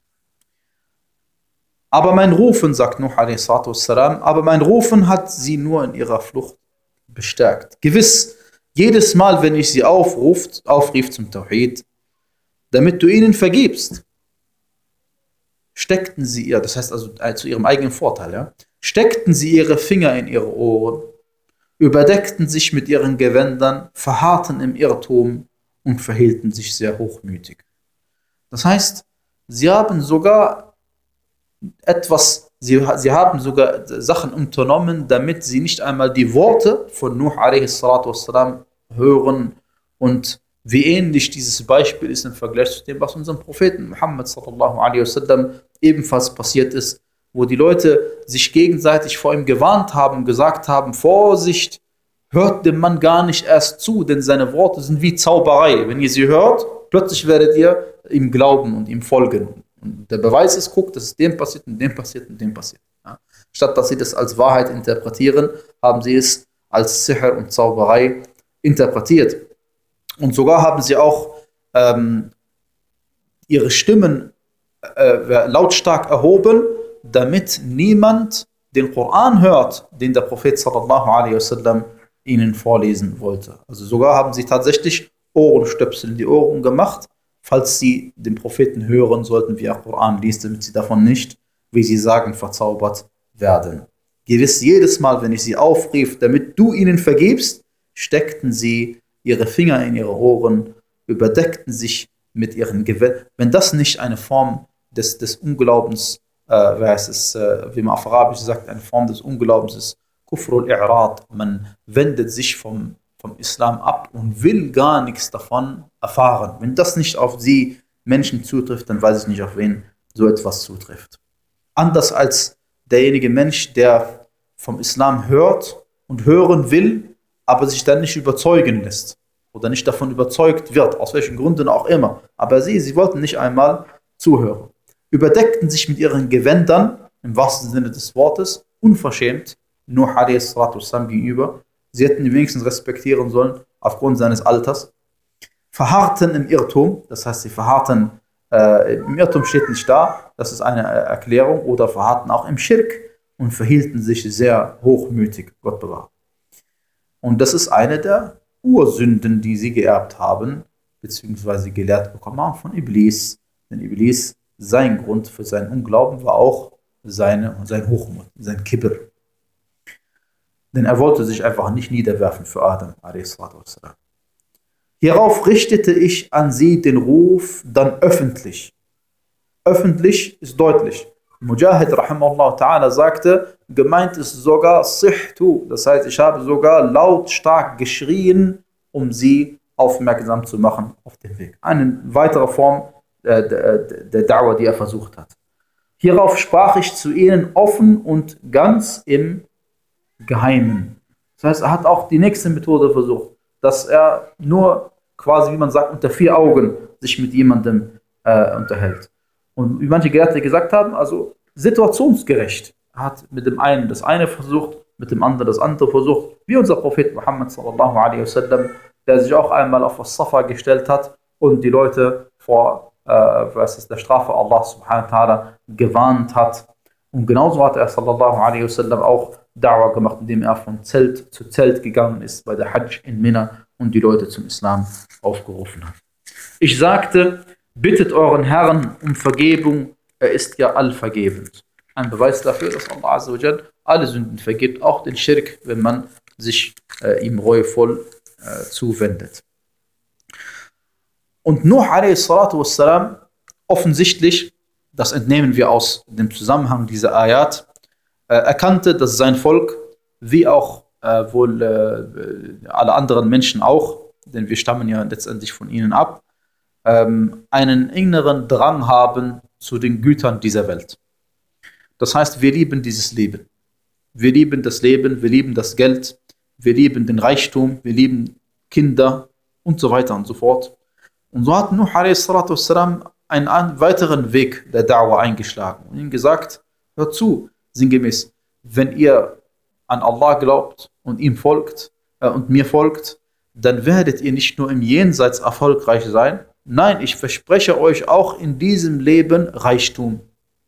Aber mein Rufen, sagt Nuh a s. aber mein Rufen hat sie nur in ihrer Flucht bestärkt. Gewiss, jedes Mal, wenn ich sie aufruft, aufrief zum Tawhid, damit du ihnen vergibst, steckten sie ihr, das heißt also äh, zu ihrem eigenen Vorteil, ja, steckten sie ihre Finger in ihre Ohren, überdeckten sich mit ihren Gewändern, verharrten im Irrtum und verhielten sich sehr hochmütig. Das heißt, sie haben sogar etwas, sie, sie haben sogar Sachen unternommen, damit sie nicht einmal die Worte von Nuh a s. hören. Und wie ähnlich dieses Beispiel ist im Vergleich zu dem, was unserem Propheten Muhammad sallallahu alaihi wasallam ebenfalls passiert ist, wo die Leute sich gegenseitig vor ihm gewarnt haben, gesagt haben, Vorsicht, hört dem Mann gar nicht erst zu, denn seine Worte sind wie Zauberei. Wenn ihr sie hört, plötzlich werdet ihr ihm glauben und ihm folgen. Und der Beweis ist, guckt, das ist dem passiert und dem passiert und dem passiert. Ja. Statt dass sie das als Wahrheit interpretieren, haben sie es als Sihr und Zauberei interpretiert. Und sogar haben sie auch ähm, ihre Stimmen äh, lautstark erhoben, damit niemand den Koran hört, den der Prophet sallallahu alaihi wasallam ihnen vorlesen wollte. Also sogar haben sie tatsächlich Ohrenstöpsel in die Ohren gemacht, falls sie den Propheten hören sollten, wie er Koran liest, damit sie davon nicht, wie sie sagen, verzaubert werden. Gewiss, jedes Mal, wenn ich sie aufrief, damit du ihnen vergibst, steckten sie ihre Finger in ihre Ohren, überdeckten sich mit ihren Gewändern. Wenn das nicht eine Form des, des Unglaubens, äh, wer ist es, äh, wie man auf Arabisch sagt, eine Form des Unglaubens ist, Kufrul I'rad, man wendet sich vom, vom Islam ab und will gar nichts davon erfahren. Wenn das nicht auf sie Menschen zutrifft, dann weiß ich nicht, auf wen so etwas zutrifft. Anders als derjenige Mensch, der vom Islam hört und hören will, aber sich dann nicht überzeugen lässt oder nicht davon überzeugt wird, aus welchen Gründen auch immer. Aber sie, sie wollten nicht einmal zuhören. Überdeckten sich mit ihren Gewändern, im wahrsten Sinne des Wortes, unverschämt, Nuh a.s. gegenüber. Sie hätten ihn wenigstens respektieren sollen, aufgrund seines Alters. Verharrten im Irrtum, das heißt, sie verharrten, äh, im Irrtum steht nicht da, das ist eine Erklärung, oder verharrten auch im Schirk und verhielten sich sehr hochmütig, Gott bewahre. Und das ist eine der Ursünden, die sie geerbt haben, beziehungsweise gelehrt bekommen haben von Iblis. Denn Iblis, sein Grund für seinen Unglauben war auch seine, sein Hochmut, sein Kibr. Denn er wollte sich einfach nicht niederwerfen für Adam, a s. Hierauf richtete ich an sie den Ruf dann öffentlich. Öffentlich ist deutlich. Mujahid rahimahullah ta'ala sagte, gemeint ist sogar Sihtu, das heißt, ich habe sogar lautstark geschrien, um sie aufmerksam zu machen auf den Weg. Eine weitere Form äh, der, der Da'wah, die er versucht hat. Hierauf sprach ich zu ihnen offen und ganz im Geheimen. Das heißt, er hat auch die nächste Methode versucht, dass er nur quasi, wie man sagt, unter vier Augen sich mit jemandem äh, unterhält. Und wie manche Gelehrte gesagt haben, also situationsgerecht. Er hat mit dem einen das eine versucht, mit dem anderen das andere versucht, wie unser Prophet Muhammad sallallahu alaihi wasallam, der sich auch einmal auf das Safa gestellt hat und die Leute vor äh, was ist, der Strafe Allah subhanahu wa ta'ala gewarnt hat. Und genauso hat er sallallahu alaihi wasallam auch Da'wah gemacht, indem er von Zelt zu Zelt gegangen ist bei der Hajj in Mina und die Leute zum Islam aufgerufen hat. Ich sagte, bittet euren Herrn um Vergebung, er ist ja allvergebend. Ein Beweis dafür, dass Allah Azza wa Jal alle Sünden vergibt, auch den Schirk, wenn man sich äh, ihm reuevoll äh, zuwendet. Und Nuh a.s. offensichtlich, das entnehmen wir aus dem Zusammenhang dieser Ayat, äh, erkannte, dass sein Volk, wie auch äh, wohl äh, alle anderen Menschen auch, denn wir stammen ja letztendlich von ihnen ab, ähm, einen inneren Drang haben zu den Gütern dieser Welt. Das heißt, wir lieben dieses Leben. Wir lieben das Leben, wir lieben das Geld, wir lieben den Reichtum, wir lieben Kinder und so weiter und so fort. Und so hat Nuh a.s. einen weiteren Weg der Da'wah eingeschlagen und ihm gesagt, hört zu, sinngemäß, wenn ihr an Allah glaubt und ihm folgt äh, und mir folgt, dann werdet ihr nicht nur im Jenseits erfolgreich sein, nein, ich verspreche euch auch in diesem Leben Reichtum.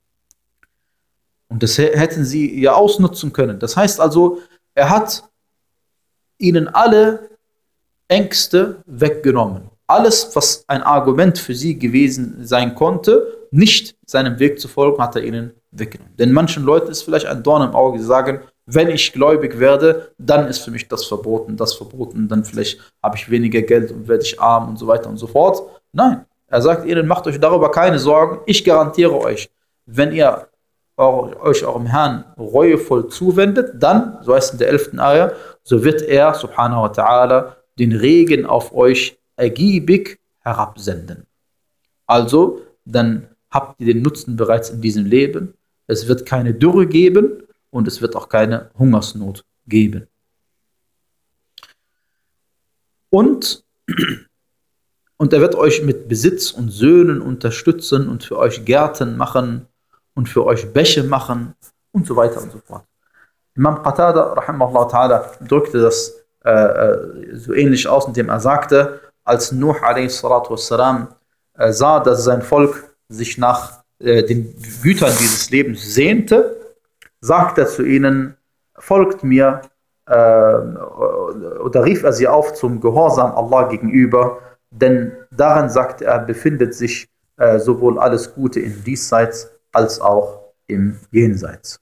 Und das hätten sie ja ausnutzen können. Das heißt also, er hat ihnen alle Ängste weggenommen. Alles, was ein Argument für sie gewesen sein konnte, nicht seinem Weg zu folgen, hat er ihnen weggenommen. Denn manchen Leuten ist vielleicht ein Dorn im Auge, die sagen, wenn ich gläubig werde, dann ist für mich das verboten, das verboten, dann vielleicht habe ich weniger Geld und werde ich arm und so weiter und so fort. Nein, er sagt ihnen, macht euch darüber keine Sorgen, ich garantiere euch, wenn ihr euch eurem Herrn reuevoll zuwendet, dann, so heißt es in der elften Ayah, so wird er, subhanahu wa ta'ala, den Regen auf euch ergiebig herabsenden. Also, dann habt ihr den Nutzen bereits in diesem Leben. Es wird keine Dürre geben und es wird auch keine Hungersnot geben. Und, und er wird euch mit Besitz und Söhnen unterstützen und für euch Gärten machen und für euch Bäche machen und so weiter und so fort. Imam Qatada, rahimahullah ta'ala, drückte das äh, so ähnlich aus, indem er sagte, als Nuh a.s. äh, sah, dass sein Volk sich nach äh, den Gütern dieses Lebens sehnte, sagte er zu ihnen, folgt mir, äh, oder rief er sie auf zum Gehorsam Allah gegenüber, denn darin, sagt er, befindet sich äh, sowohl alles Gute im Diesseits als auch im Jenseits.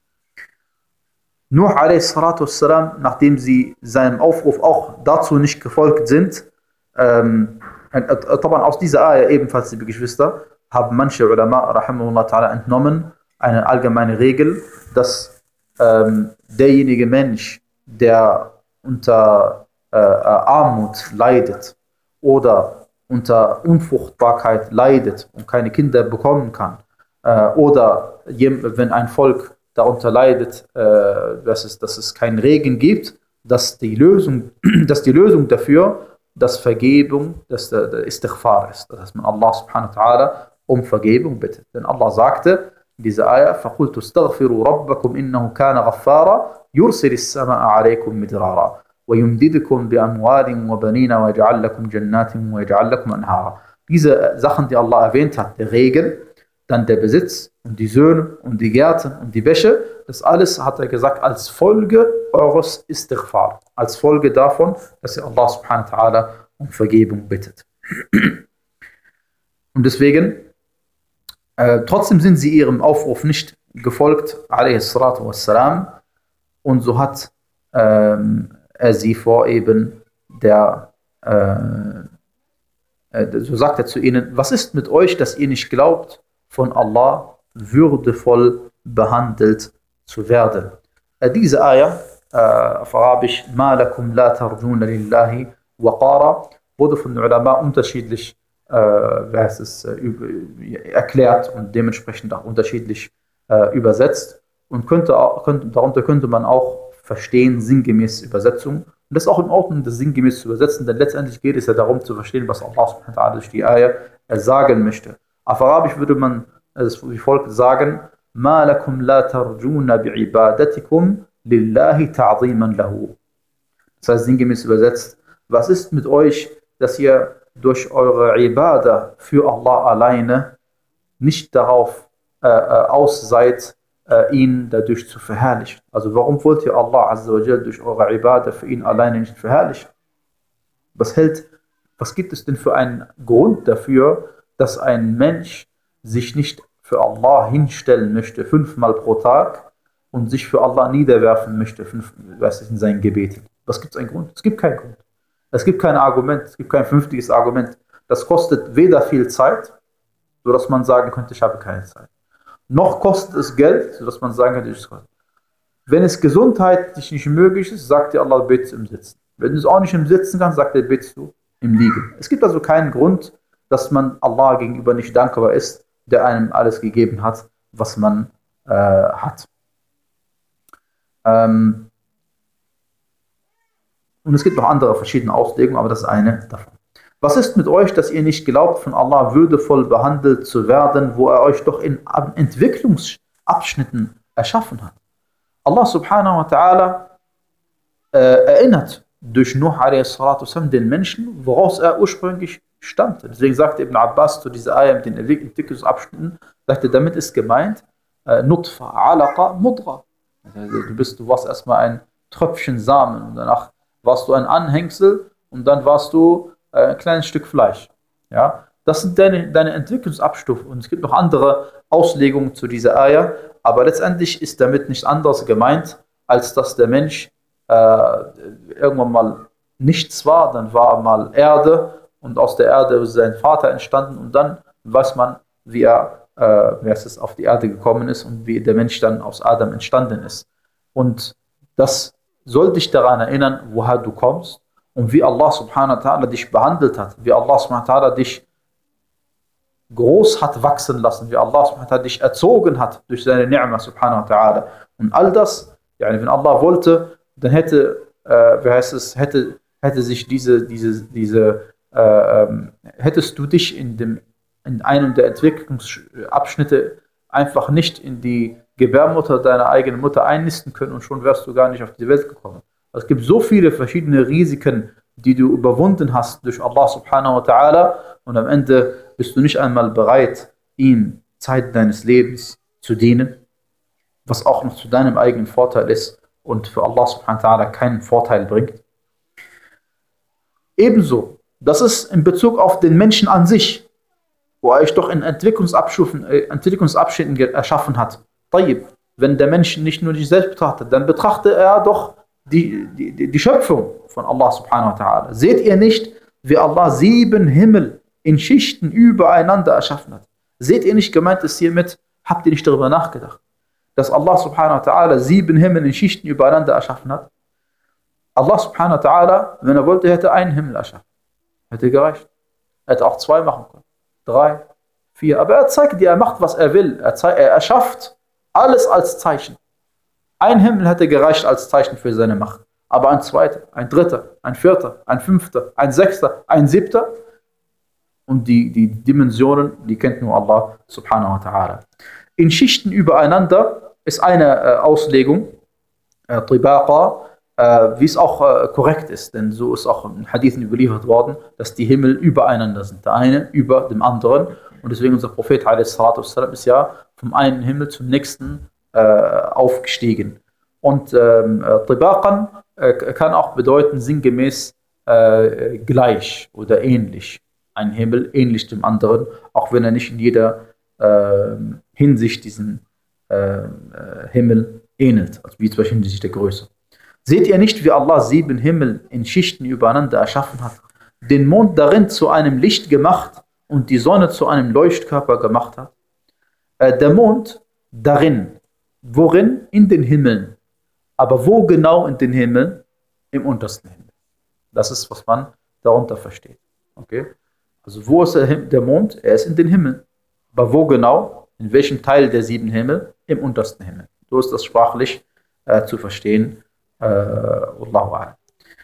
Nuh a.s., nachdem sie seinem Aufruf auch dazu nicht gefolgt sind, ähm, aus dieser Ayah ebenfalls, liebe Geschwister, haben manche Ulama rahimahullah ta'ala entnommen, eine allgemeine Regel, dass ähm, derjenige Mensch, der unter äh, Armut leidet oder unter Unfruchtbarkeit leidet und keine Kinder bekommen kann, äh, oder wenn ein Volk darunter leidet, äh, dass, es, dass es keinen Regen gibt, dass die Lösung, dass die Lösung dafür, dass Vergebung, dass der, der Istighfar ist, dass man Allah subhanahu wa ta'ala um Vergebung bittet. Denn Allah sagte in dieser Ayah, فَقُلْتُ اسْتَغْفِرُوا رَبَّكُمْ إِنَّهُ كَانَ غَفَّارًا يُرْسِلِ السَّمَاءَ عَلَيْكُمْ مِدْرَارًا وَيُمْدِدْكُمْ بِأَمْوَالٍ وَبَنِينَ وَيَجْعَلْ لَكُمْ جَنَّاتٍ وَيَجْعَلْ لَكُمْ أَنْهَارًا. Diese Sachen, die Allah erwähnt hat, der Regen, dann der Besitz und die Söhne und die Gärten und die Bäche, das alles, hat er gesagt, als Folge eures Istighfar, als Folge davon, dass ihr Allah subhanahu wa ta'ala um Vergebung bittet. Und deswegen, äh, trotzdem sind sie ihrem Aufruf nicht gefolgt, a.s. Und so hat ähm, er sie vor eben der, äh, äh, so sagt er zu ihnen, was ist mit euch, dass ihr nicht glaubt, von Allah würdevoll behandelt zu werden. Äh, diese Ayah, äh, auf Arabisch, مَا لَكُمْ لَا تَرْجُونَ لِلَّهِ وَقَارًا, wurde von den Ulama unterschiedlich äh, heißt es, äh, erklärt und dementsprechend auch unterschiedlich äh, übersetzt. Und könnte auch, könnte, darunter könnte man auch verstehen, sinngemäß Übersetzung. Und das ist auch in Ordnung, das sinngemäß zu übersetzen, denn letztendlich geht es ja darum zu verstehen, was Allah subhanahu wa ta'ala durch die Ayah äh, sagen möchte. Auf Arabisch würde man es wie folgt sagen: مَا لَكُمْ لَا تَرْجُونَ بِعِبَادَتِكُمْ لِلَّهِ تَعْظِيمًا لَهُ. Das heißt sinngemäß übersetzt, was ist mit euch, dass ihr durch eure Ibadah für Allah alleine nicht darauf äh, aus seid, äh, ihn dadurch zu verherrlichen? Also warum wollt ihr Allah Azza wa Jal durch eure Ibadah für ihn alleine nicht verherrlichen? Was hält, was gibt es denn für einen Grund dafür, dass ein Mensch sich nicht für Allah hinstellen möchte, fünfmal pro Tag, und sich für Allah niederwerfen möchte, fünf, weiß ich, in seinen Gebeten? Was gibt es einen Grund? Es gibt keinen Grund. Es gibt kein Argument, es gibt kein vernünftiges Argument. Das kostet weder viel Zeit, sodass man sagen könnte, ich habe keine Zeit. Noch kostet es Geld, sodass man sagen könnte, ich es kostet. Wenn es gesundheitlich nicht möglich ist, sagt dir Allah, betest im Sitzen. Wenn du es auch nicht im Sitzen kannst, sagt er, betest du im Liegen. Es gibt also keinen Grund, dass man Allah gegenüber nicht dankbar ist, der einem alles gegeben hat, was man äh, hat. Ähm und es gibt noch andere verschiedene Auslegungen, aber das ist eine davon. Was ist mit euch, dass ihr nicht glaubt, von Allah würdevoll behandelt zu werden, wo er euch doch in Entwicklungsabschnitten erschaffen hat? Allah subhanahu wa ta'ala äh, erinnert durch Nuh a.s. den Menschen, woraus er ursprünglich stammte. Deswegen sagte Ibn Abbas zu dieser Ayah mit den Entwicklungsabschnitten, sagte, damit ist gemeint, äh, Nutfa, Alaqa, Mudra. Also, du, bist, du warst erstmal ein Tröpfchen Samen und danach warst du ein Anhängsel und dann warst du äh, ein kleines Stück Fleisch. Ja? Das sind deine, deine Entwicklungsabstufen. Und es gibt noch andere Auslegungen zu dieser Ayah, aber letztendlich ist damit nichts anderes gemeint, als dass der Mensch äh, irgendwann mal nichts war, dann war mal Erde und aus der Erde ist sein Vater entstanden und dann weiß man, wie er, äh, wie es auf die Erde gekommen ist und wie der Mensch dann aus Adam entstanden ist. Und das soll dich daran erinnern, woher du kommst und wie Allah subhanahu wa ta'ala dich behandelt hat, wie Allah subhanahu wa ta'ala dich groß hat wachsen lassen, wie Allah subhanahu wa ta'ala dich erzogen hat durch seine Ni'ma subhanahu wa ta'ala. Und all das, yani wenn Allah wollte, dann hätte, äh, wie heißt es, hätte, hätte sich diese, diese, diese, äh, ähm, hättest du dich in dem, in einem der Entwicklungsabschnitte einfach nicht in die Gebärmutter deiner eigenen Mutter einnisten können und schon wärst du gar nicht auf die Welt gekommen. Es gibt so viele verschiedene Risiken, die du überwunden hast durch Allah subhanahu wa ta'ala, und am Ende bist du nicht einmal bereit, ihm Zeit deines Lebens zu dienen, was auch noch zu deinem eigenen Vorteil ist und für Allah subhanahu wa ta'ala keinen Vorteil bringt. Ebenso, das ist in Bezug auf den Menschen an sich, wo er euch doch in Entwicklungsabschnitten, äh, Entwicklungsabschnitten erschaffen hat. Tayyib, wenn der Mensch nicht nur sich selbst betrachtet, dann betrachtet er doch die, die, die Schöpfung von Allah subhanahu wa ta'ala. Seht ihr nicht, wie Allah sieben Himmel in Schichten übereinander erschaffen hat? Seht ihr nicht, gemeint ist hiermit, habt ihr nicht darüber nachgedacht, dass Allah subhanahu wa ta'ala sieben Himmel in Schichten übereinander erschaffen hat? Allah subhanahu wa ta'ala, wenn er wollte, hätte einen Himmel erschaffen. Hätte gereicht. Er hätte auch zwei machen können. Drei, vier. Aber er zeigt dir, er macht, was er will. Er, zeigt, er erschafft alles als Zeichen. Ein Himmel hätte gereicht als Zeichen für seine Macht. Aber ein zweiter, ein dritter, ein vierter, ein fünfter, ein sechster, ein siebter. Und die, die Dimensionen, die kennt nur Allah subhanahu wa ta'ala. In Schichten übereinander ist eine äh, Auslegung, äh, Tibaqa, äh, wie es auch äh, korrekt ist. Denn so ist auch in Hadithen überliefert worden, dass die Himmel übereinander sind. Der eine über dem anderen. Und deswegen unser Prophet a s. ist ja vom einen Himmel zum nächsten äh, aufgestiegen. Und ähm, Tibaqan äh, kann auch bedeuten sinngemäß äh, gleich oder ähnlich. Ein Himmel ähnlich dem anderen, auch wenn er nicht in jeder äh, Hinsicht diesen äh, Himmel ähnelt, also wie zum Beispiel hinsichtlich der Größe. Seht ihr nicht, wie Allah sieben Himmel in Schichten übereinander erschaffen hat, den Mond darin zu einem Licht gemacht und die Sonne zu einem Leuchtkörper gemacht hat? Äh, der Mond darin, worin? In den Himmeln. Aber wo genau in den Himmeln? Im untersten Himmel. Das ist, was man darunter versteht. Okay? Also wo ist der Mond? Er ist in den Himmeln. Aber wo genau? In welchem Teil der sieben Himmel? Im untersten Himmel. So ist das sprachlich äh, zu verstehen. Äh, Wallahu a'lam.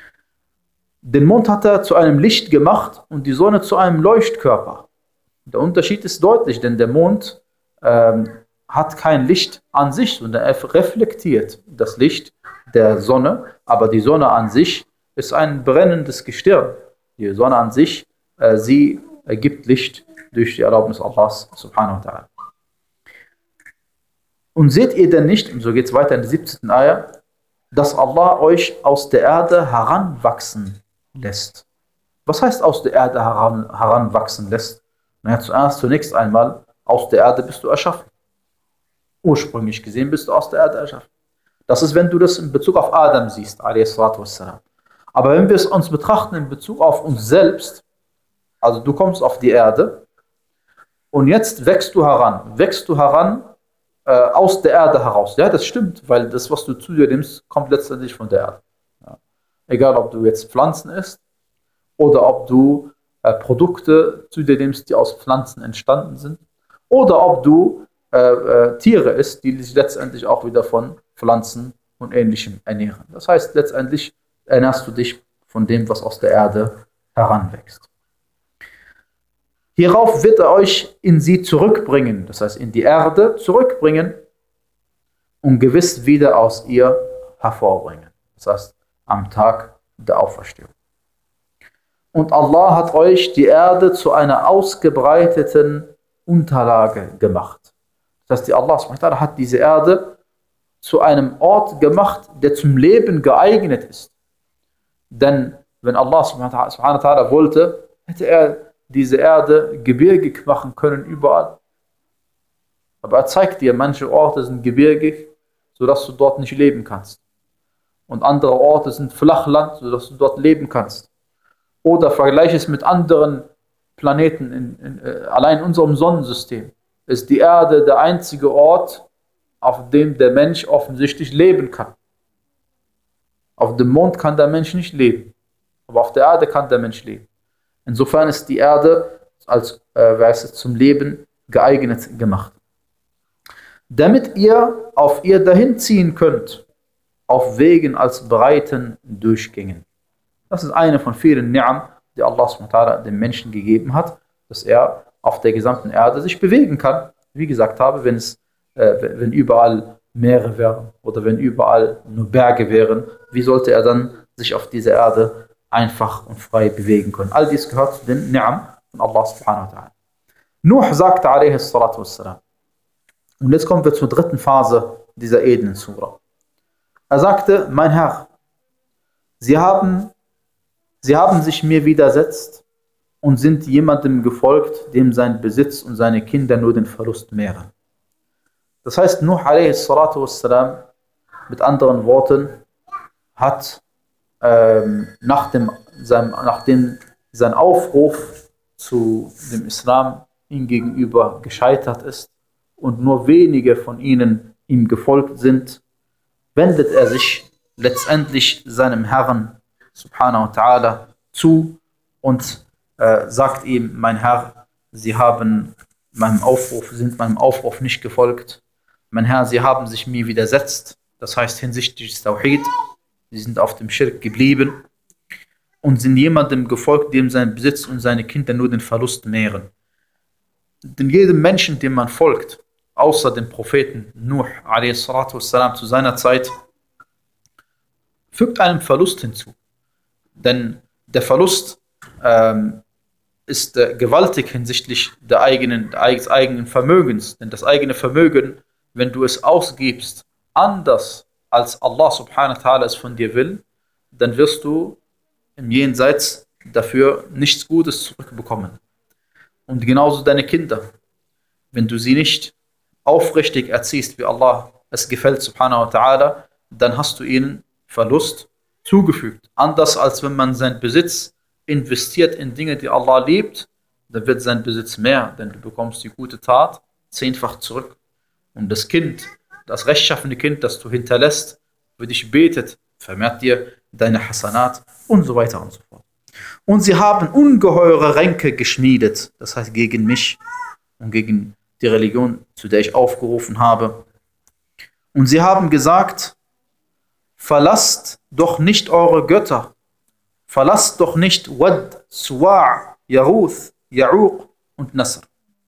Den Mond hat er zu einem Licht gemacht und die Sonne zu einem Leuchtkörper. Der Unterschied ist deutlich, denn der Mond ähm, hat kein Licht an sich, sondern er reflektiert das Licht der Sonne. Aber die Sonne an sich ist ein brennendes Gestirn. Die Sonne an sich, äh, sie gibt Licht durch die Erlaubnis Allahs subhanahu wa ta'ala. Und seht ihr denn nicht, und so geht es weiter in der siebzehnten Ayah, dass Allah euch aus der Erde heranwachsen lässt? Was heißt aus der Erde heran, heranwachsen lässt? Naja, zuerst, zunächst einmal, aus der Erde bist du erschaffen. Ursprünglich gesehen bist du aus der Erde erschaffen. Das ist, wenn du das in Bezug auf Adam siehst, a s. Aber wenn wir es uns betrachten in Bezug auf uns selbst, also du kommst auf die Erde und jetzt wächst du heran. Wächst du heran äh, aus der Erde heraus. Ja, das stimmt, weil das, was du zu dir nimmst, kommt letztendlich von der Erde. Ja. Egal, ob du jetzt Pflanzen isst oder ob du äh, Produkte zu dir nimmst, die aus Pflanzen entstanden sind, oder ob du äh, äh, Tiere isst, die sich letztendlich auch wieder von Pflanzen und Ähnlichem ernähren. Das heißt, letztendlich ernährst du dich von dem, was aus der Erde heranwächst. Hierauf wird er euch in sie zurückbringen, das heißt in die Erde zurückbringen und gewiss wieder aus ihr hervorbringen. Das heißt am Tag der Auferstehung. Und Allah hat euch die Erde zu einer ausgebreiteten Unterlage gemacht. Das heißt, die Allah subhanahu wa ta'ala hat diese Erde zu einem Ort gemacht, der zum Leben geeignet ist. Denn wenn Allah subhanahu wa ta'ala wollte, hätte er diese Erde gebirgig machen können überall. Aber er zeigt dir, manche Orte sind gebirgig, sodass du dort nicht leben kannst. Und andere Orte sind Flachland, sodass du dort leben kannst. Oder vergleiche es mit anderen Planeten. In, in, äh, allein in unserem Sonnensystem ist die Erde der einzige Ort, auf dem der Mensch offensichtlich leben kann. Auf dem Mond kann der Mensch nicht leben, aber auf der Erde kann der Mensch leben. Insofern ist die Erde als äh, es, zum Leben geeignet gemacht. Damit ihr auf ihr dahin ziehen könnt, auf Wegen als breiten Durchgängen. Das ist eine von vielen Ni'am, die Allah subhanahu wa ta'ala dem Menschen gegeben hat, dass er auf der gesamten Erde sich bewegen kann. Wie gesagt habe, wenn es, äh, wenn überall Meere wären oder wenn überall nur Berge wären, wie sollte er dann sich auf dieser Erde einfach und frei bewegen können. All dies gehört zu den Ni'am von Allah subhanahu wa ta'ala. Nuh sagte alaihi salatu wassalam, und jetzt kommen wir zur dritten Phase dieser edlen Surah. Er sagte, mein Herr, sie haben, sie haben sich mir widersetzt und sind jemandem gefolgt, dem sein Besitz und seine Kinder nur den Verlust mehren. Das heißt, Nuh alaihi salatu wassalam, mit anderen Worten, hat ähm, nach dem, sein, nachdem sein Aufruf zu dem Islam ihm gegenüber gescheitert ist und nur wenige von ihnen ihm gefolgt sind, wendet er sich letztendlich seinem Herrn subhanahu wa ta'ala zu und äh, sagt ihm, mein Herr, sie haben meinem Aufruf, sind meinem Aufruf nicht gefolgt. Mein Herr, sie haben sich mir widersetzt, das heißt hinsichtlich des Tawhid, sie sind auf dem Schirk geblieben und sind jemandem gefolgt, dem sein Besitz und seine Kinder nur den Verlust mehren. Denn jedem Menschen, dem man folgt, außer dem Propheten Nuh alaihi salatu wassalam zu seiner Zeit, fügt einem Verlust hinzu. Denn der Verlust ähm, ist äh, gewaltig hinsichtlich der eigenen, des eigenen Vermögens. Denn das eigene Vermögen, wenn du es ausgibst, anders als Allah subhanahu wa ta'ala es von dir will, dann wirst du im Jenseits dafür nichts Gutes zurückbekommen. Und genauso deine Kinder. Wenn du sie nicht aufrichtig erziehst, wie Allah es gefällt, subhanahu wa ta'ala, dann hast du ihnen Verlust zugefügt. Anders als wenn man seinen Besitz investiert in Dinge, die Allah liebt, dann wird sein Besitz mehr, denn du bekommst die gute Tat zehnfach zurück. Und das Kind, das rechtschaffene Kind, das du hinterlässt, für dich betet, vermehrt dir deine Hasanat und so weiter und so fort. Und sie haben ungeheure Ränke geschmiedet, das heißt gegen mich und gegen die Religion, zu der ich aufgerufen habe. Und sie haben gesagt, verlasst doch nicht eure Götter, verlasst doch nicht Wad, Suwa', Yaruth, Ya'uq und Nasr.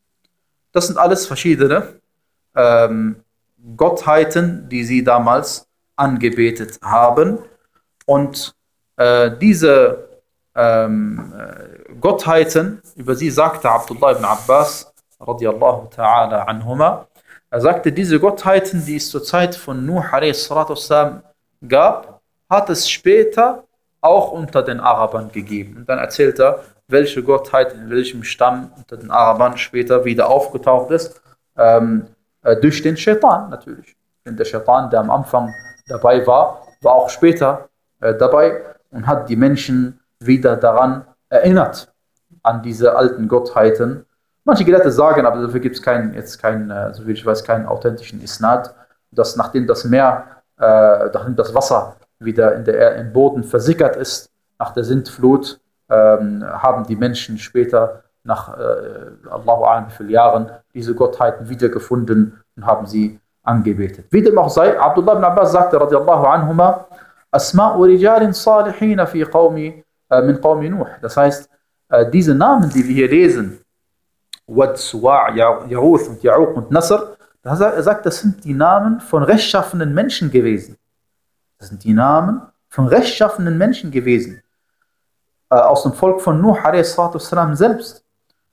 Das sind alles verschiedene ähm, Gottheiten, die sie damals angebetet haben. Und äh, diese ähm, Gottheiten, über sie sagte Abdullah ibn Abbas, radiyallahu ta'ala anhuma, er sagte, diese Gottheiten, die es zur Zeit von Nuh alaihi salatu wassalam gab, hat es später auch unter den Arabern gegeben. Und dann erzählt er, welche Gottheit in welchem Stamm unter den Arabern später wieder aufgetaucht ist, ähm, äh, durch den Shaitan natürlich. Denn der Shaitan, der am Anfang dabei war, war auch später äh, dabei und hat die Menschen wieder daran erinnert, an diese alten Gottheiten. Manche Gelehrte sagen, aber dafür gibt es keinen, jetzt keinen, so wie ich weiß, keinen authentischen Isnad, dass nachdem das Meer, äh, nachdem das Wasser wieder in der, im Boden versickert ist, nach der Sintflut, ähm, haben die Menschen später, nach äh, Allahu a'lam wie vielen Jahren, diese Gottheiten wiedergefunden und haben sie angebetet. Wie dem auch sei, Abdullah ibn Abbas sagte, radiyallahu anhuma, Asma'u rijalin salihina fi qawmi, äh, min qawmi Nuh. Das heißt, äh, diese Namen, die wir hier lesen, Wad, Suwa', Yaruth und Ya'uq und Nasr, er sagt, das sind die Namen von rechtschaffenen Menschen gewesen. Das sind die Namen von rechtschaffenen Menschen gewesen. Äh, aus dem Volk von Nuh alaihi salatu wassalam selbst.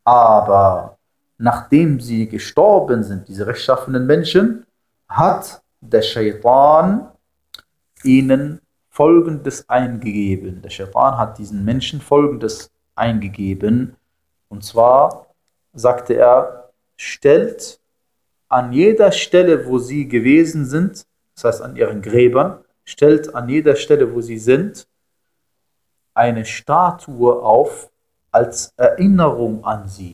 Aber nachdem sie gestorben sind, diese rechtschaffenen Menschen, hat der Shaitan ihnen Folgendes eingegeben. Der Shaitan hat diesen Menschen Folgendes eingegeben. Und zwar sagte er, stellt an jeder Stelle, wo sie gewesen sind, das heißt an ihren Gräbern, stellt an jeder Stelle, wo sie sind, eine Statue auf als Erinnerung an sie.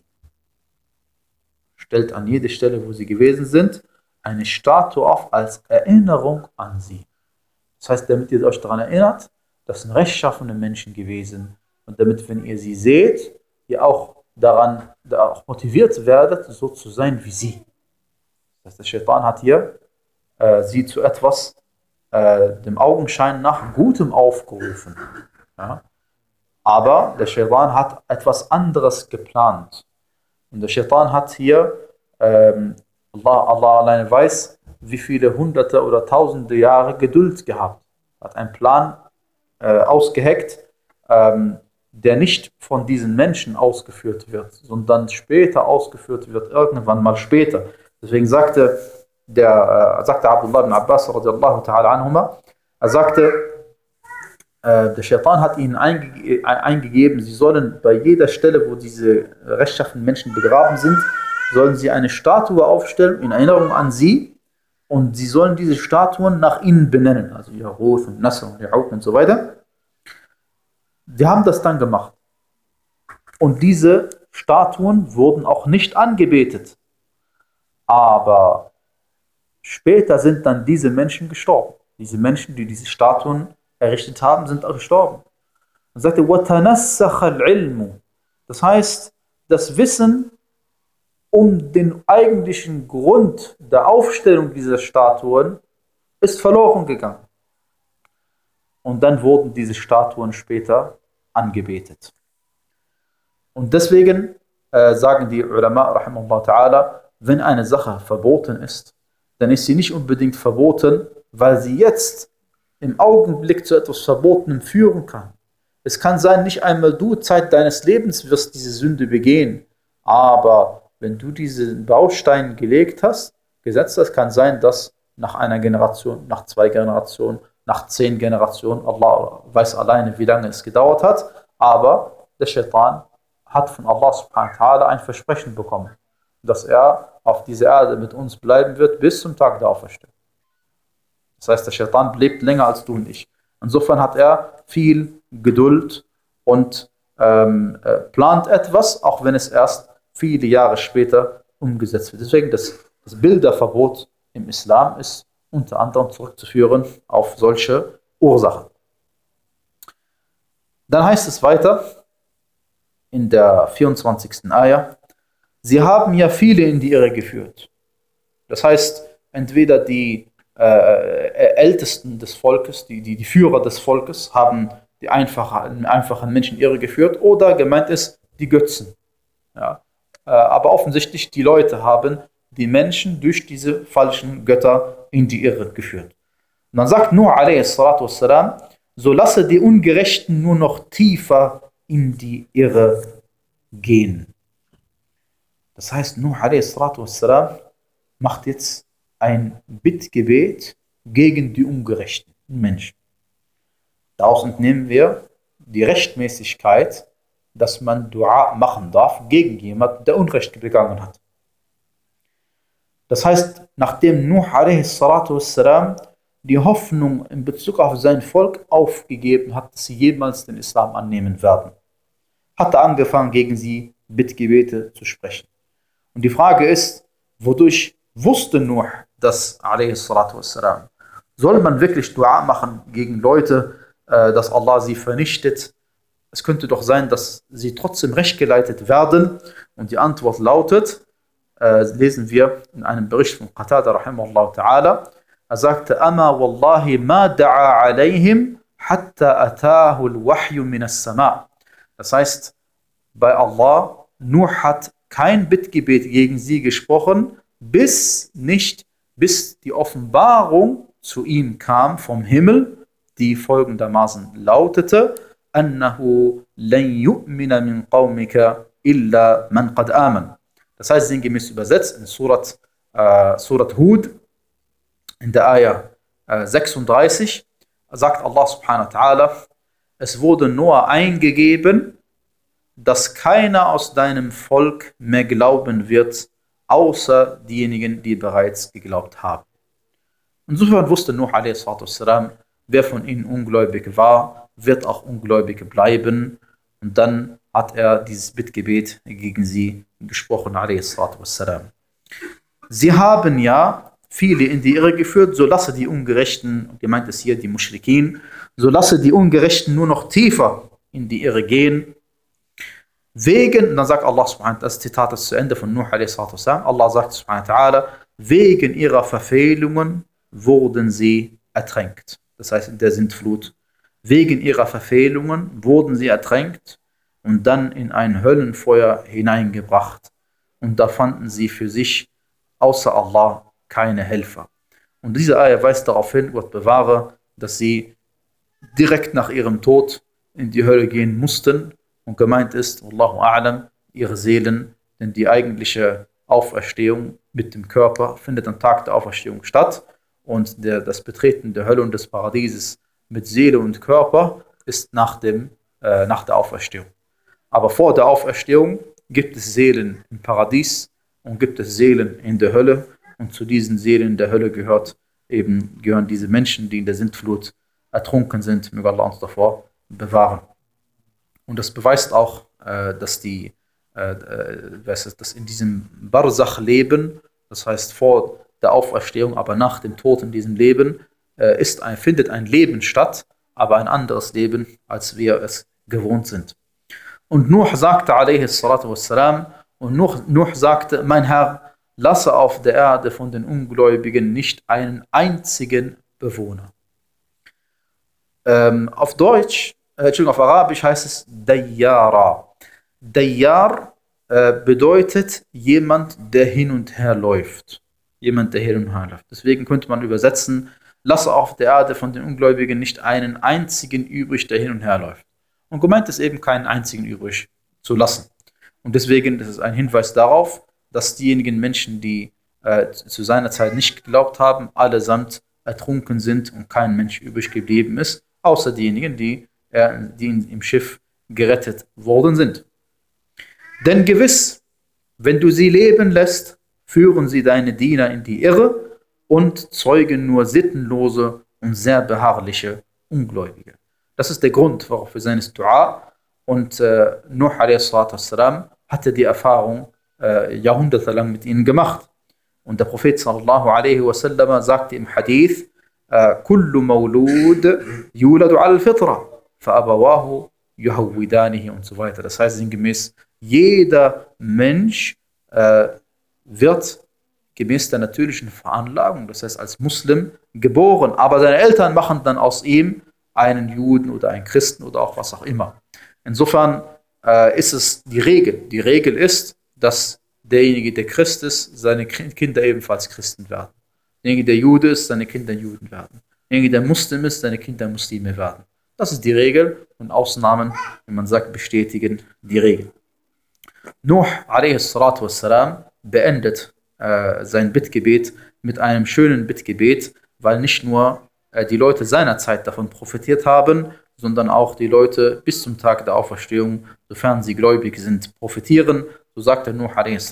Stellt an jede Stelle, wo sie gewesen sind, eine Statue auf als Erinnerung an sie. Das heißt, damit ihr euch daran erinnert, das sind rechtschaffene Menschen gewesen. Und damit, wenn ihr sie seht, ihr auch daran da auch motiviert werdet, so zu sein wie sie. Das heißt, der Shaitan hat hier äh, sie zu etwas, äh, dem Augenschein nach Gutem aufgerufen. Ja? Aber der Shaitan hat etwas anderes geplant. Und der Shaitan hat hier, ähm, Allah, Allah alleine weiß, wie viele hunderte oder tausende Jahre Geduld gehabt. Hat einen Plan äh, ausgeheckt, ähm, der nicht von diesen Menschen ausgeführt wird, sondern später ausgeführt wird, irgendwann mal später. Deswegen sagte, der, äh, sagte Abdullah ibn Abbas radiallahu ta'ala anhuma, er sagte, äh, der Shaitan hat ihnen einge eingegeben, sie sollen bei jeder Stelle, wo diese rechtschaffenen Menschen begraben sind, sollen sie eine Statue aufstellen in Erinnerung an sie, und sie sollen diese Statuen nach ihnen benennen, also Yahuth und Nasr und Ya'uq und so weiter. Die haben das dann gemacht. Und diese Statuen wurden auch nicht angebetet. Aber später sind dann diese Menschen gestorben. Diese Menschen, die diese Statuen errichtet haben, sind auch gestorben. Man sagte, وَتَنَسَّخَ الْعِلْمُ. Das heißt, das Wissen um den eigentlichen Grund der Aufstellung dieser Statuen ist verloren gegangen. Und dann wurden diese Statuen später angebetet. Und deswegen äh, sagen die Ulama, rahimahullah ta'ala, wenn eine Sache verboten ist, dann ist sie nicht unbedingt verboten, weil sie jetzt im Augenblick zu etwas Verbotenem führen kann. Es kann sein, nicht einmal du Zeit deines Lebens wirst diese Sünde begehen, aber wenn du diesen Baustein gelegt hast, gesetzt hast, kann sein, dass nach einer Generation, nach zwei Generationen, nach zehn Generationen, Allah weiß alleine, wie lange es gedauert hat, aber der Shaitan hat von Allah subhanahu wa ta'ala ein Versprechen bekommen, dass er auf dieser Erde mit uns bleiben wird bis zum Tag der Auferstehung. Das heißt, der Shaitan lebt länger als du und ich. Insofern hat er viel Geduld und ähm, äh, plant etwas, auch wenn es erst viele Jahre später umgesetzt wird. Deswegen das, das Bilderverbot im Islam ist unter anderem zurückzuführen auf solche Ursachen. Dann heißt es weiter in der vierundzwanzigsten Ayah, sie haben ja viele in die Irre geführt. Das heißt, entweder die äh, Ältesten des Volkes, die, die, die Führer des Volkes, haben die einfachen, einfachen Menschen irre geführt, oder gemeint ist die Götzen. Ja. Aber offensichtlich die Leute haben die Menschen durch diese falschen Götter in die Irre geführt. Und dann sagt Nuh a.s. so lasse die Ungerechten nur noch tiefer in die Irre gehen. Das heißt, Nuh a.s. macht jetzt ein Bittgebet gegen die ungerechten Menschen. Daraus entnehmen wir die Rechtmäßigkeit, dass man Dua machen darf gegen jemanden, der Unrecht begangen hat. Das heißt, nachdem Nuh a.s. die Hoffnung in Bezug auf sein Volk aufgegeben hat, dass sie jemals den Islam annehmen werden, hat er angefangen, gegen sie Bittgebete zu sprechen. Und die Frage ist, wodurch wusste Nuh das a.s.? Soll man wirklich Dua machen gegen Leute, dass Allah sie vernichtet? Es könnte doch sein, dass sie trotzdem recht geleitet werden. Und die Antwort lautet, äh, lesen wir in einem Bericht von Qatada rahimahullah ta'ala, er sagte, Ama wallahi ma da'a alayhim hatta atahu al-wahyu min as-sama'. Das heißt, bei Allah, Nuh hat kein Bittgebet gegen sie gesprochen, bis nicht, bis die Offenbarung zu ihm kam vom Himmel, die folgendermaßen lautete, أنه لن يؤمن من قومك إلا من قد آمن. Das heißt, sinngemäß übersetzt in Surat, äh, Surat Hud, in der Ayah äh, sechsunddreißig, sagt Allah subhanahu wa ta'ala, es wurde nur eingegeben, dass keiner aus deinem Volk mehr glauben wird, außer diejenigen, die bereits geglaubt haben. Insofern wusste Nuh a.s., wer von ihnen ungläubig war, wird auch ungläubig bleiben. Und dann hat er dieses Bittgebet gegen sie gesprochen, a.s. Sie haben ja viele in die Irre geführt, so lasse die Ungerechten, gemeint ist hier die Muschrikin, so lasse die Ungerechten nur noch tiefer in die Irre gehen. Wegen, dann sagt Allah subhanahu wa ta'ala, das Zitat ist zu Ende von Nuh a.s. Allah sagt subhanahu wa ta'ala, wegen ihrer Verfehlungen wurden sie ertränkt. Das heißt in der Sintflut. Wegen ihrer Verfehlungen wurden sie ertränkt und dann in ein Höllenfeuer hineingebracht. Und da fanden sie für sich außer Allah keine Helfer. Und diese Ayah weist darauf hin, Gott bewahre, dass sie direkt nach ihrem Tod in die Hölle gehen mussten. Und gemeint ist, Allahu A'lam, ihre Seelen, denn die eigentliche Auferstehung mit dem Körper findet am Tag der Auferstehung statt. Und der, das Betreten der Hölle und des Paradieses mit Seele und Körper ist nach, dem, äh, nach der Auferstehung. Aber vor der Auferstehung gibt es Seelen im Paradies und gibt es Seelen in der Hölle. Und zu diesen Seelen in der Hölle gehört eben, gehören diese Menschen, die in der Sintflut ertrunken sind. Möge Allah uns davor bewahren. Und das beweist auch, äh, dass, die, äh, dass in diesem Barzach-Leben, das heißt vor der Auferstehung, aber nach dem Tod in diesem Leben, äh, ist ein, findet ein Leben statt, aber ein anderes Leben, als wir es gewohnt sind. Und Nuh sagte, alaihi salatu wassalam, und Nuh, Nuh sagte, mein Herr, lasse auf der Erde von den Ungläubigen nicht einen einzigen Bewohner. Ähm, auf Deutsch, äh, Entschuldigung, auf Arabisch heißt es Dayyara. Dayyar äh, bedeutet jemand, der hin und her läuft. Jemand, der hin und her läuft. Deswegen könnte man übersetzen, lasse auf der Erde von den Ungläubigen nicht einen einzigen übrig, der hin und her läuft. Und gemeint ist eben, keinen einzigen übrig zu lassen. Und deswegen ist es ein Hinweis darauf, dass diejenigen Menschen, die äh, zu seiner Zeit nicht geglaubt haben, allesamt ertrunken sind und kein Mensch übrig geblieben ist, außer diejenigen, die, äh, die im Schiff gerettet worden sind. Denn gewiss, wenn du sie leben lässt, führen sie deine Diener in die Irre und zeugen nur sittenlose und sehr beharrliche Ungläubige. Das ist der Grund, warum für seines Dua. Und äh, Nuh a.s. hatte die Erfahrung äh, jahrhundertelang mit ihnen gemacht. Und der Prophet sallallahu alaihi wasallam sagte im Hadith, Kullu mawlud yuladu al-fitra, fa'abawahu yuhawwidanihi und so weiter. Das heißt sinngemäß, jeder Mensch äh, wird gemäß der natürlichen Veranlagung, das heißt als Muslim, geboren, aber seine Eltern machen dann aus ihm einen Juden oder einen Christen oder auch was auch immer. Insofern äh, ist es die Regel. Die Regel ist, dass derjenige, der Christ ist, seine Kinder ebenfalls Christen werden. Derjenige, der Jude ist, seine Kinder Juden werden. Derjenige, der Muslim ist, seine Kinder Muslime werden. Das ist die Regel und Ausnahmen, wenn man sagt, bestätigen die Regel. Nuh a.s. beendet äh, sein Bittgebet mit einem schönen Bittgebet, weil nicht nur äh, die Leute seiner Zeit davon profitiert haben, sondern auch die Leute bis zum Tag der Auferstehung, sofern sie gläubig sind, profitieren. So sagte Nuh a.s.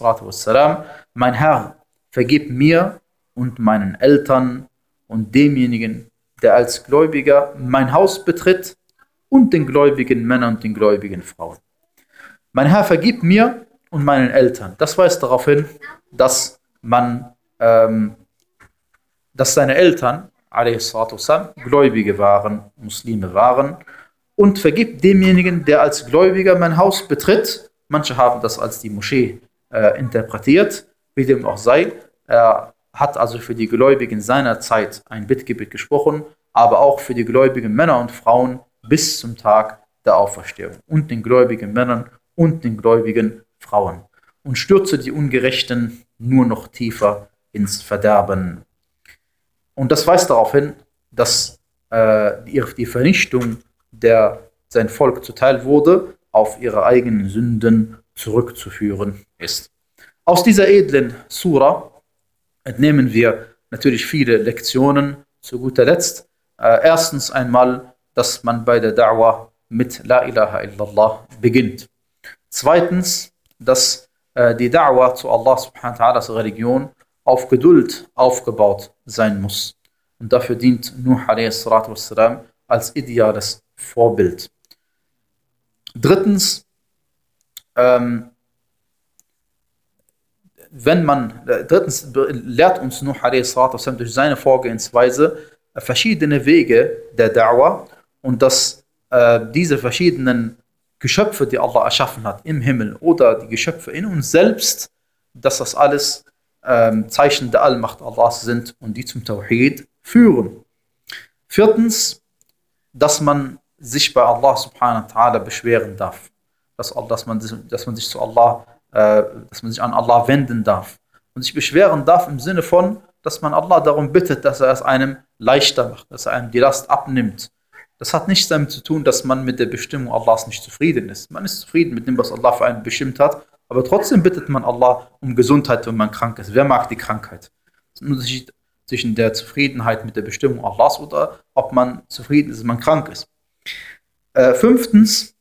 mein Herr, vergib mir und meinen Eltern und demjenigen, der als Gläubiger mein Haus betritt und den gläubigen Männern und den gläubigen Frauen. Mein Herr, vergib mir und meinen Eltern. Das weist darauf hin, dass man, ähm, dass seine Eltern, a.s. Gläubige waren, Muslime waren, und vergib demjenigen, der als Gläubiger mein Haus betritt. Manche haben das als die Moschee äh, interpretiert, wie dem auch sei. Er hat also für die Gläubigen seiner Zeit ein Bittgebet gesprochen, aber auch für die gläubigen Männer und Frauen bis zum Tag der Auferstehung und den gläubigen Männern und den gläubigen Frauen und stürze die Ungerechten nur noch tiefer ins Verderben. Und das weist darauf hin, dass äh, die, die Vernichtung, der sein Volk zuteil wurde, auf ihre eigenen Sünden zurückzuführen ist. Aus dieser edlen Sura entnehmen wir natürlich viele Lektionen. Zu guter Letzt äh, erstens einmal, dass man bei der Da'wah mit La ilaha illallah beginnt. Zweitens, dass äh, die Da'wah zu Allah subhanahu wa ta'alas Religion auf Geduld aufgebaut sein muss. Und dafür dient Nuh a.s. als ideales Vorbild. Drittens, ähm, wenn man, äh, drittens lehrt uns Nuh a.s. durch seine Vorgehensweise verschiedene Wege der Da'wah und dass äh, diese verschiedenen Geschöpfe, die Allah erschaffen hat im Himmel oder die Geschöpfe in uns selbst, dass das alles ähm, Zeichen der Allmacht Allahs sind und die zum Tawhid führen. Viertens, dass man sich bei Allah subhanahu wa ta'ala beschweren darf. Dass, dass, man, dass man sich zu Allah, äh, dass man sich an Allah wenden darf. Und sich beschweren darf im Sinne von, dass man Allah darum bittet, dass er es einem leichter macht, dass er einem die Last abnimmt. Das hat nichts damit zu tun, dass man mit der Bestimmung Allahs nicht zufrieden ist. Man ist zufrieden mit dem, was Allah für einen bestimmt hat, aber trotzdem bittet man Allah um Gesundheit, wenn man krank ist. Wer mag die Krankheit? Das ist ein Unterschied zwischen der Zufriedenheit mit der Bestimmung Allahs oder ob man zufrieden ist, wenn man krank ist. Äh, fünftens,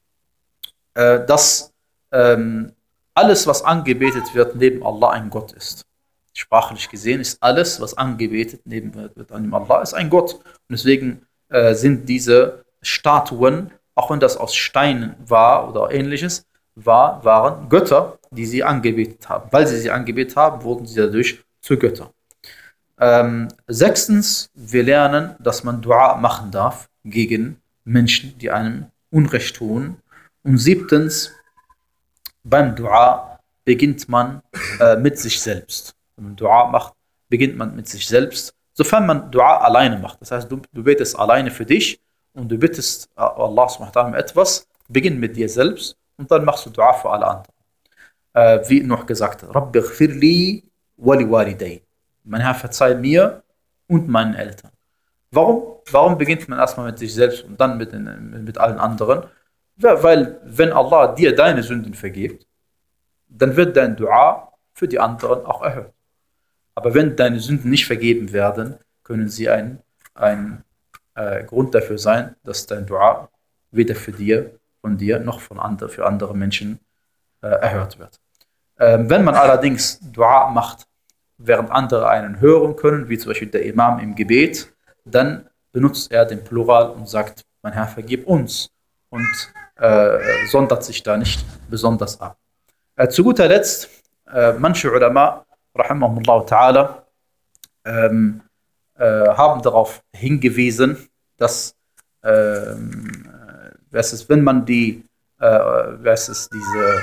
äh, dass ähm, alles, was angebetet wird, neben Allah ein Gott ist. Sprachlich gesehen ist alles, was angebetet neben wird an dem Allah, ist ein Gott. Und deswegen äh, sind diese Statuen, auch wenn das aus Steinen war oder ähnliches, war, waren Götter, die sie angebetet haben. Weil sie sie angebetet haben, wurden sie dadurch zu Göttern. Ähm, sechstens, wir lernen, dass man Dua machen darf gegen Menschen, die einem Unrecht tun. Und siebtens, beim Dua beginnt man äh, mit sich selbst. Wenn man Dua macht, beginnt man mit sich selbst, sofern man Dua alleine macht. Das heißt, du, du betest alleine für dich und du bittest Allah subhanahu wa ta'ala um etwas, beginn mit dir selbst und dann machst du Dua für alle anderen. Äh, wie noch gesagt, Rabbi ghfirli wali walidayy. Mein Herr, verzeih mir und meinen Eltern. Warum? Warum beginnt man erstmal mit sich selbst und dann mit, den, mit allen anderen? Weil, wenn Allah dir deine Sünden vergibt, dann wird dein Dua für die anderen auch erhört. Aber wenn deine Sünden nicht vergeben werden, können sie ein, ein äh, Grund dafür sein, dass dein Dua weder für dir, von dir noch von andre, für andere Menschen äh, erhört wird. Ähm, wenn man allerdings Dua macht, während andere einen hören können, wie zum Beispiel der Imam im Gebet, dann benutzt er den Plural und sagt, mein Herr, vergib uns und äh, sondert sich da nicht besonders ab. Äh, zu guter Letzt, äh, manche Ulama, rahimahumullah ta'ala, ähm, äh, haben darauf hingewiesen, dass ähm, äh, es, wenn man die, äh, es, diese,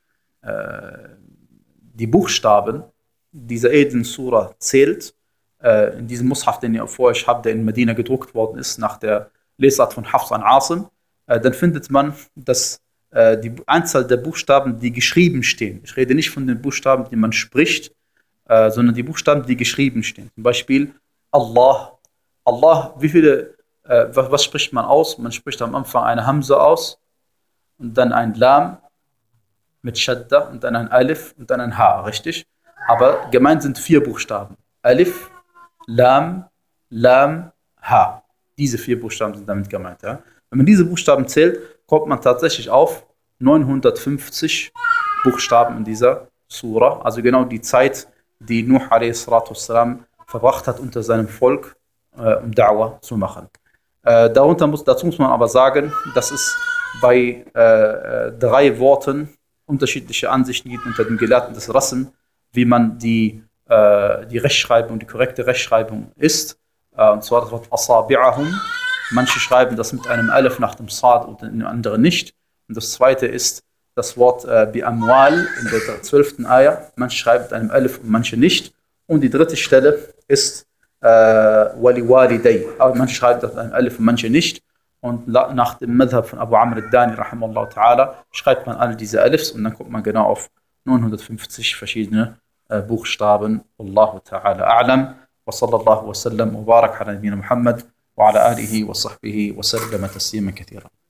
äh, die Buchstaben dieser Eden Surah zählt, äh, in diesem Mushaf, den ihr vor euch habt, der in Medina gedruckt worden ist, nach der Lesart von Hafs an Asim, äh, dann findet man, dass äh, die Anzahl der Buchstaben, die geschrieben stehen, ich rede nicht von den Buchstaben, die man spricht, äh, sondern die Buchstaben, die geschrieben stehen. Zum Beispiel Allah. Allah, wie viele, äh, was, was spricht man aus? Man spricht am Anfang eine Hamza aus und dann ein Lam mit Shadda und dann ein Alif und dann ein Ha, richtig? Aber gemeint sind vier Buchstaben. Alif, Lam, Lam, Ha. Diese vier Buchstaben sind damit gemeint. Ja? Wenn man diese Buchstaben zählt, kommt man tatsächlich auf neunhundertfünfzig Buchstaben in dieser Surah. Also genau die Zeit, die Nuh a s. verbracht hat unter seinem Volk, äh, um Da'wah zu machen. Äh, darunter muss, dazu muss man aber sagen, dass es bei äh, drei Worten unterschiedliche Ansichten gibt unter den Gelehrten des Rasm, wie man die, äh, die Rechtschreibung, die korrekte Rechtschreibung ist. Äh, und zwar das Wort Asabi'ahum. Manche schreiben das mit einem Alif nach dem Sad und in anderen nicht. Und das zweite ist das Wort äh, Bi-Amwal in der zwölften Ayah. Manche schreiben mit einem Alif und manche nicht. Und die dritte Stelle ist äh, Wali Walidayy. Aber manche schreiben das mit einem Alif und manche nicht. Und nach dem Madhab von Abu Amr al-Dani, rahimahullah ta'ala, schreibt man alle diese Alifs und dann kommt man genau auf neunhundertfünfzig verschiedene äh, Buchstaben. Wallahu ta'ala a'lam. Wa sallallahu wa sallam wa barak ala nabiyina Muhammad wa ala alihi wa sahbihi wa sallama taslima kathira.